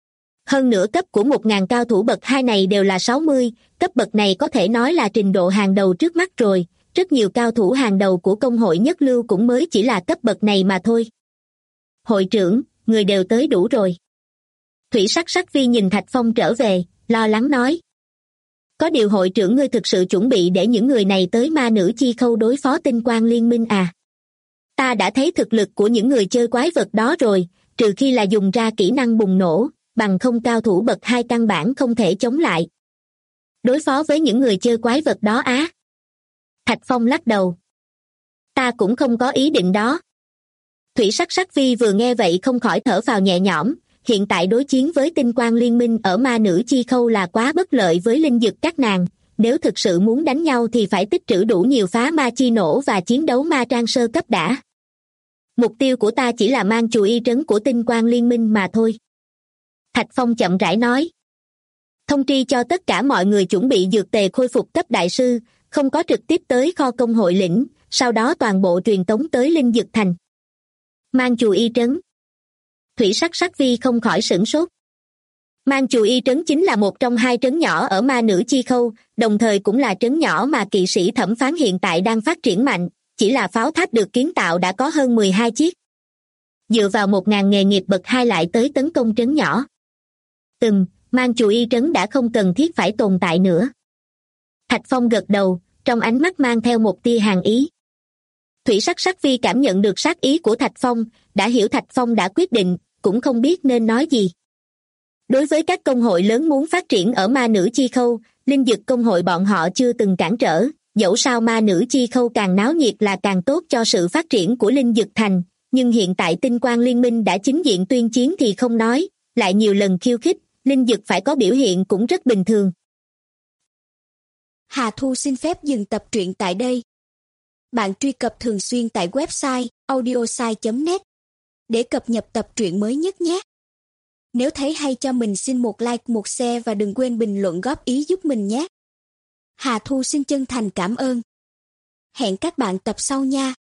Hơn nữa cấp của 1.000 cao thủ bậc 2 này đều là 60, cấp bậc này có thể nói là trình độ hàng đầu trước mắt rồi, rất nhiều cao thủ hàng đầu của công hội nhất lưu cũng mới chỉ là cấp bậc này mà thôi. Hội trưởng, người đều tới đủ rồi. Thủy Sắc Sắc Vi nhìn Thạch Phong trở về, lo lắng nói. Có điều hội trưởng ngươi thực sự chuẩn bị để những người này tới ma nữ chi khâu đối phó tinh quang liên minh à? Ta đã thấy thực lực của những người chơi quái vật đó rồi, trừ khi là dùng ra kỹ năng bùng nổ, bằng không cao thủ bậc 2 căn bản không thể chống lại. Đối phó với những người chơi quái vật đó á? Thạch Phong lắc đầu. Ta cũng không có ý định đó. Thủy Sắc Sắc Vi vừa nghe vậy không khỏi thở phào nhẹ nhõm, hiện tại đối chiến với tinh quang liên minh ở ma nữ chi khâu là quá bất lợi với linh dực các nàng, nếu thực sự muốn đánh nhau thì phải tích trữ đủ nhiều phá ma chi nổ và chiến đấu ma trang sơ cấp đã. Mục tiêu của ta chỉ là mang chù y trấn của tinh quang liên minh mà thôi. Thạch Phong chậm rãi nói. Thông tri cho tất cả mọi người chuẩn bị dược tề khôi phục cấp đại sư, không có trực tiếp tới kho công hội lĩnh, sau đó toàn bộ truyền tống tới linh dực thành. Mang chù y trấn. Thủy Sắc Sắc Vi không khỏi sửng sốt. Mang chù y trấn chính là một trong 2 trấn nhỏ ở ma nữ chi khâu, đồng thời cũng là trấn nhỏ mà kỵ sĩ thẩm phán hiện tại đang phát triển mạnh, chỉ là pháo tháp được kiến tạo đã có hơn 12 chiếc. Dựa vào 1.000 nghề nghiệp bậc 2 lại tới tấn công trấn nhỏ. Mang chù y trấn đã không cần thiết phải tồn tại nữa. Thạch Phong gật đầu, trong ánh mắt mang theo một tia hàn ý. Thủy Sắc Sắc Vi cảm nhận được sát ý của Thạch Phong, đã hiểu Thạch Phong đã quyết định, cũng không biết nên nói gì. Đối với các công hội lớn muốn phát triển ở ma nữ chi khâu, linh dực công hội bọn họ chưa từng cản trở, dẫu sao ma nữ chi khâu càng náo nhiệt là càng tốt cho sự phát triển của linh dực thành, nhưng hiện tại tinh quang liên minh đã chính diện tuyên chiến thì không nói, lại nhiều lần khiêu khích, linh dực phải có biểu hiện cũng rất bình thường. Hà Thu xin phép dừng tập truyện tại đây. Bạn truy cập thường xuyên tại website audiosai.net để cập nhật tập truyện mới nhất nhé. Nếu thấy hay cho mình xin một like, một share và đừng quên bình luận góp ý giúp mình nhé. Hà Thu xin chân thành cảm ơn. Hẹn các bạn tập sau nha.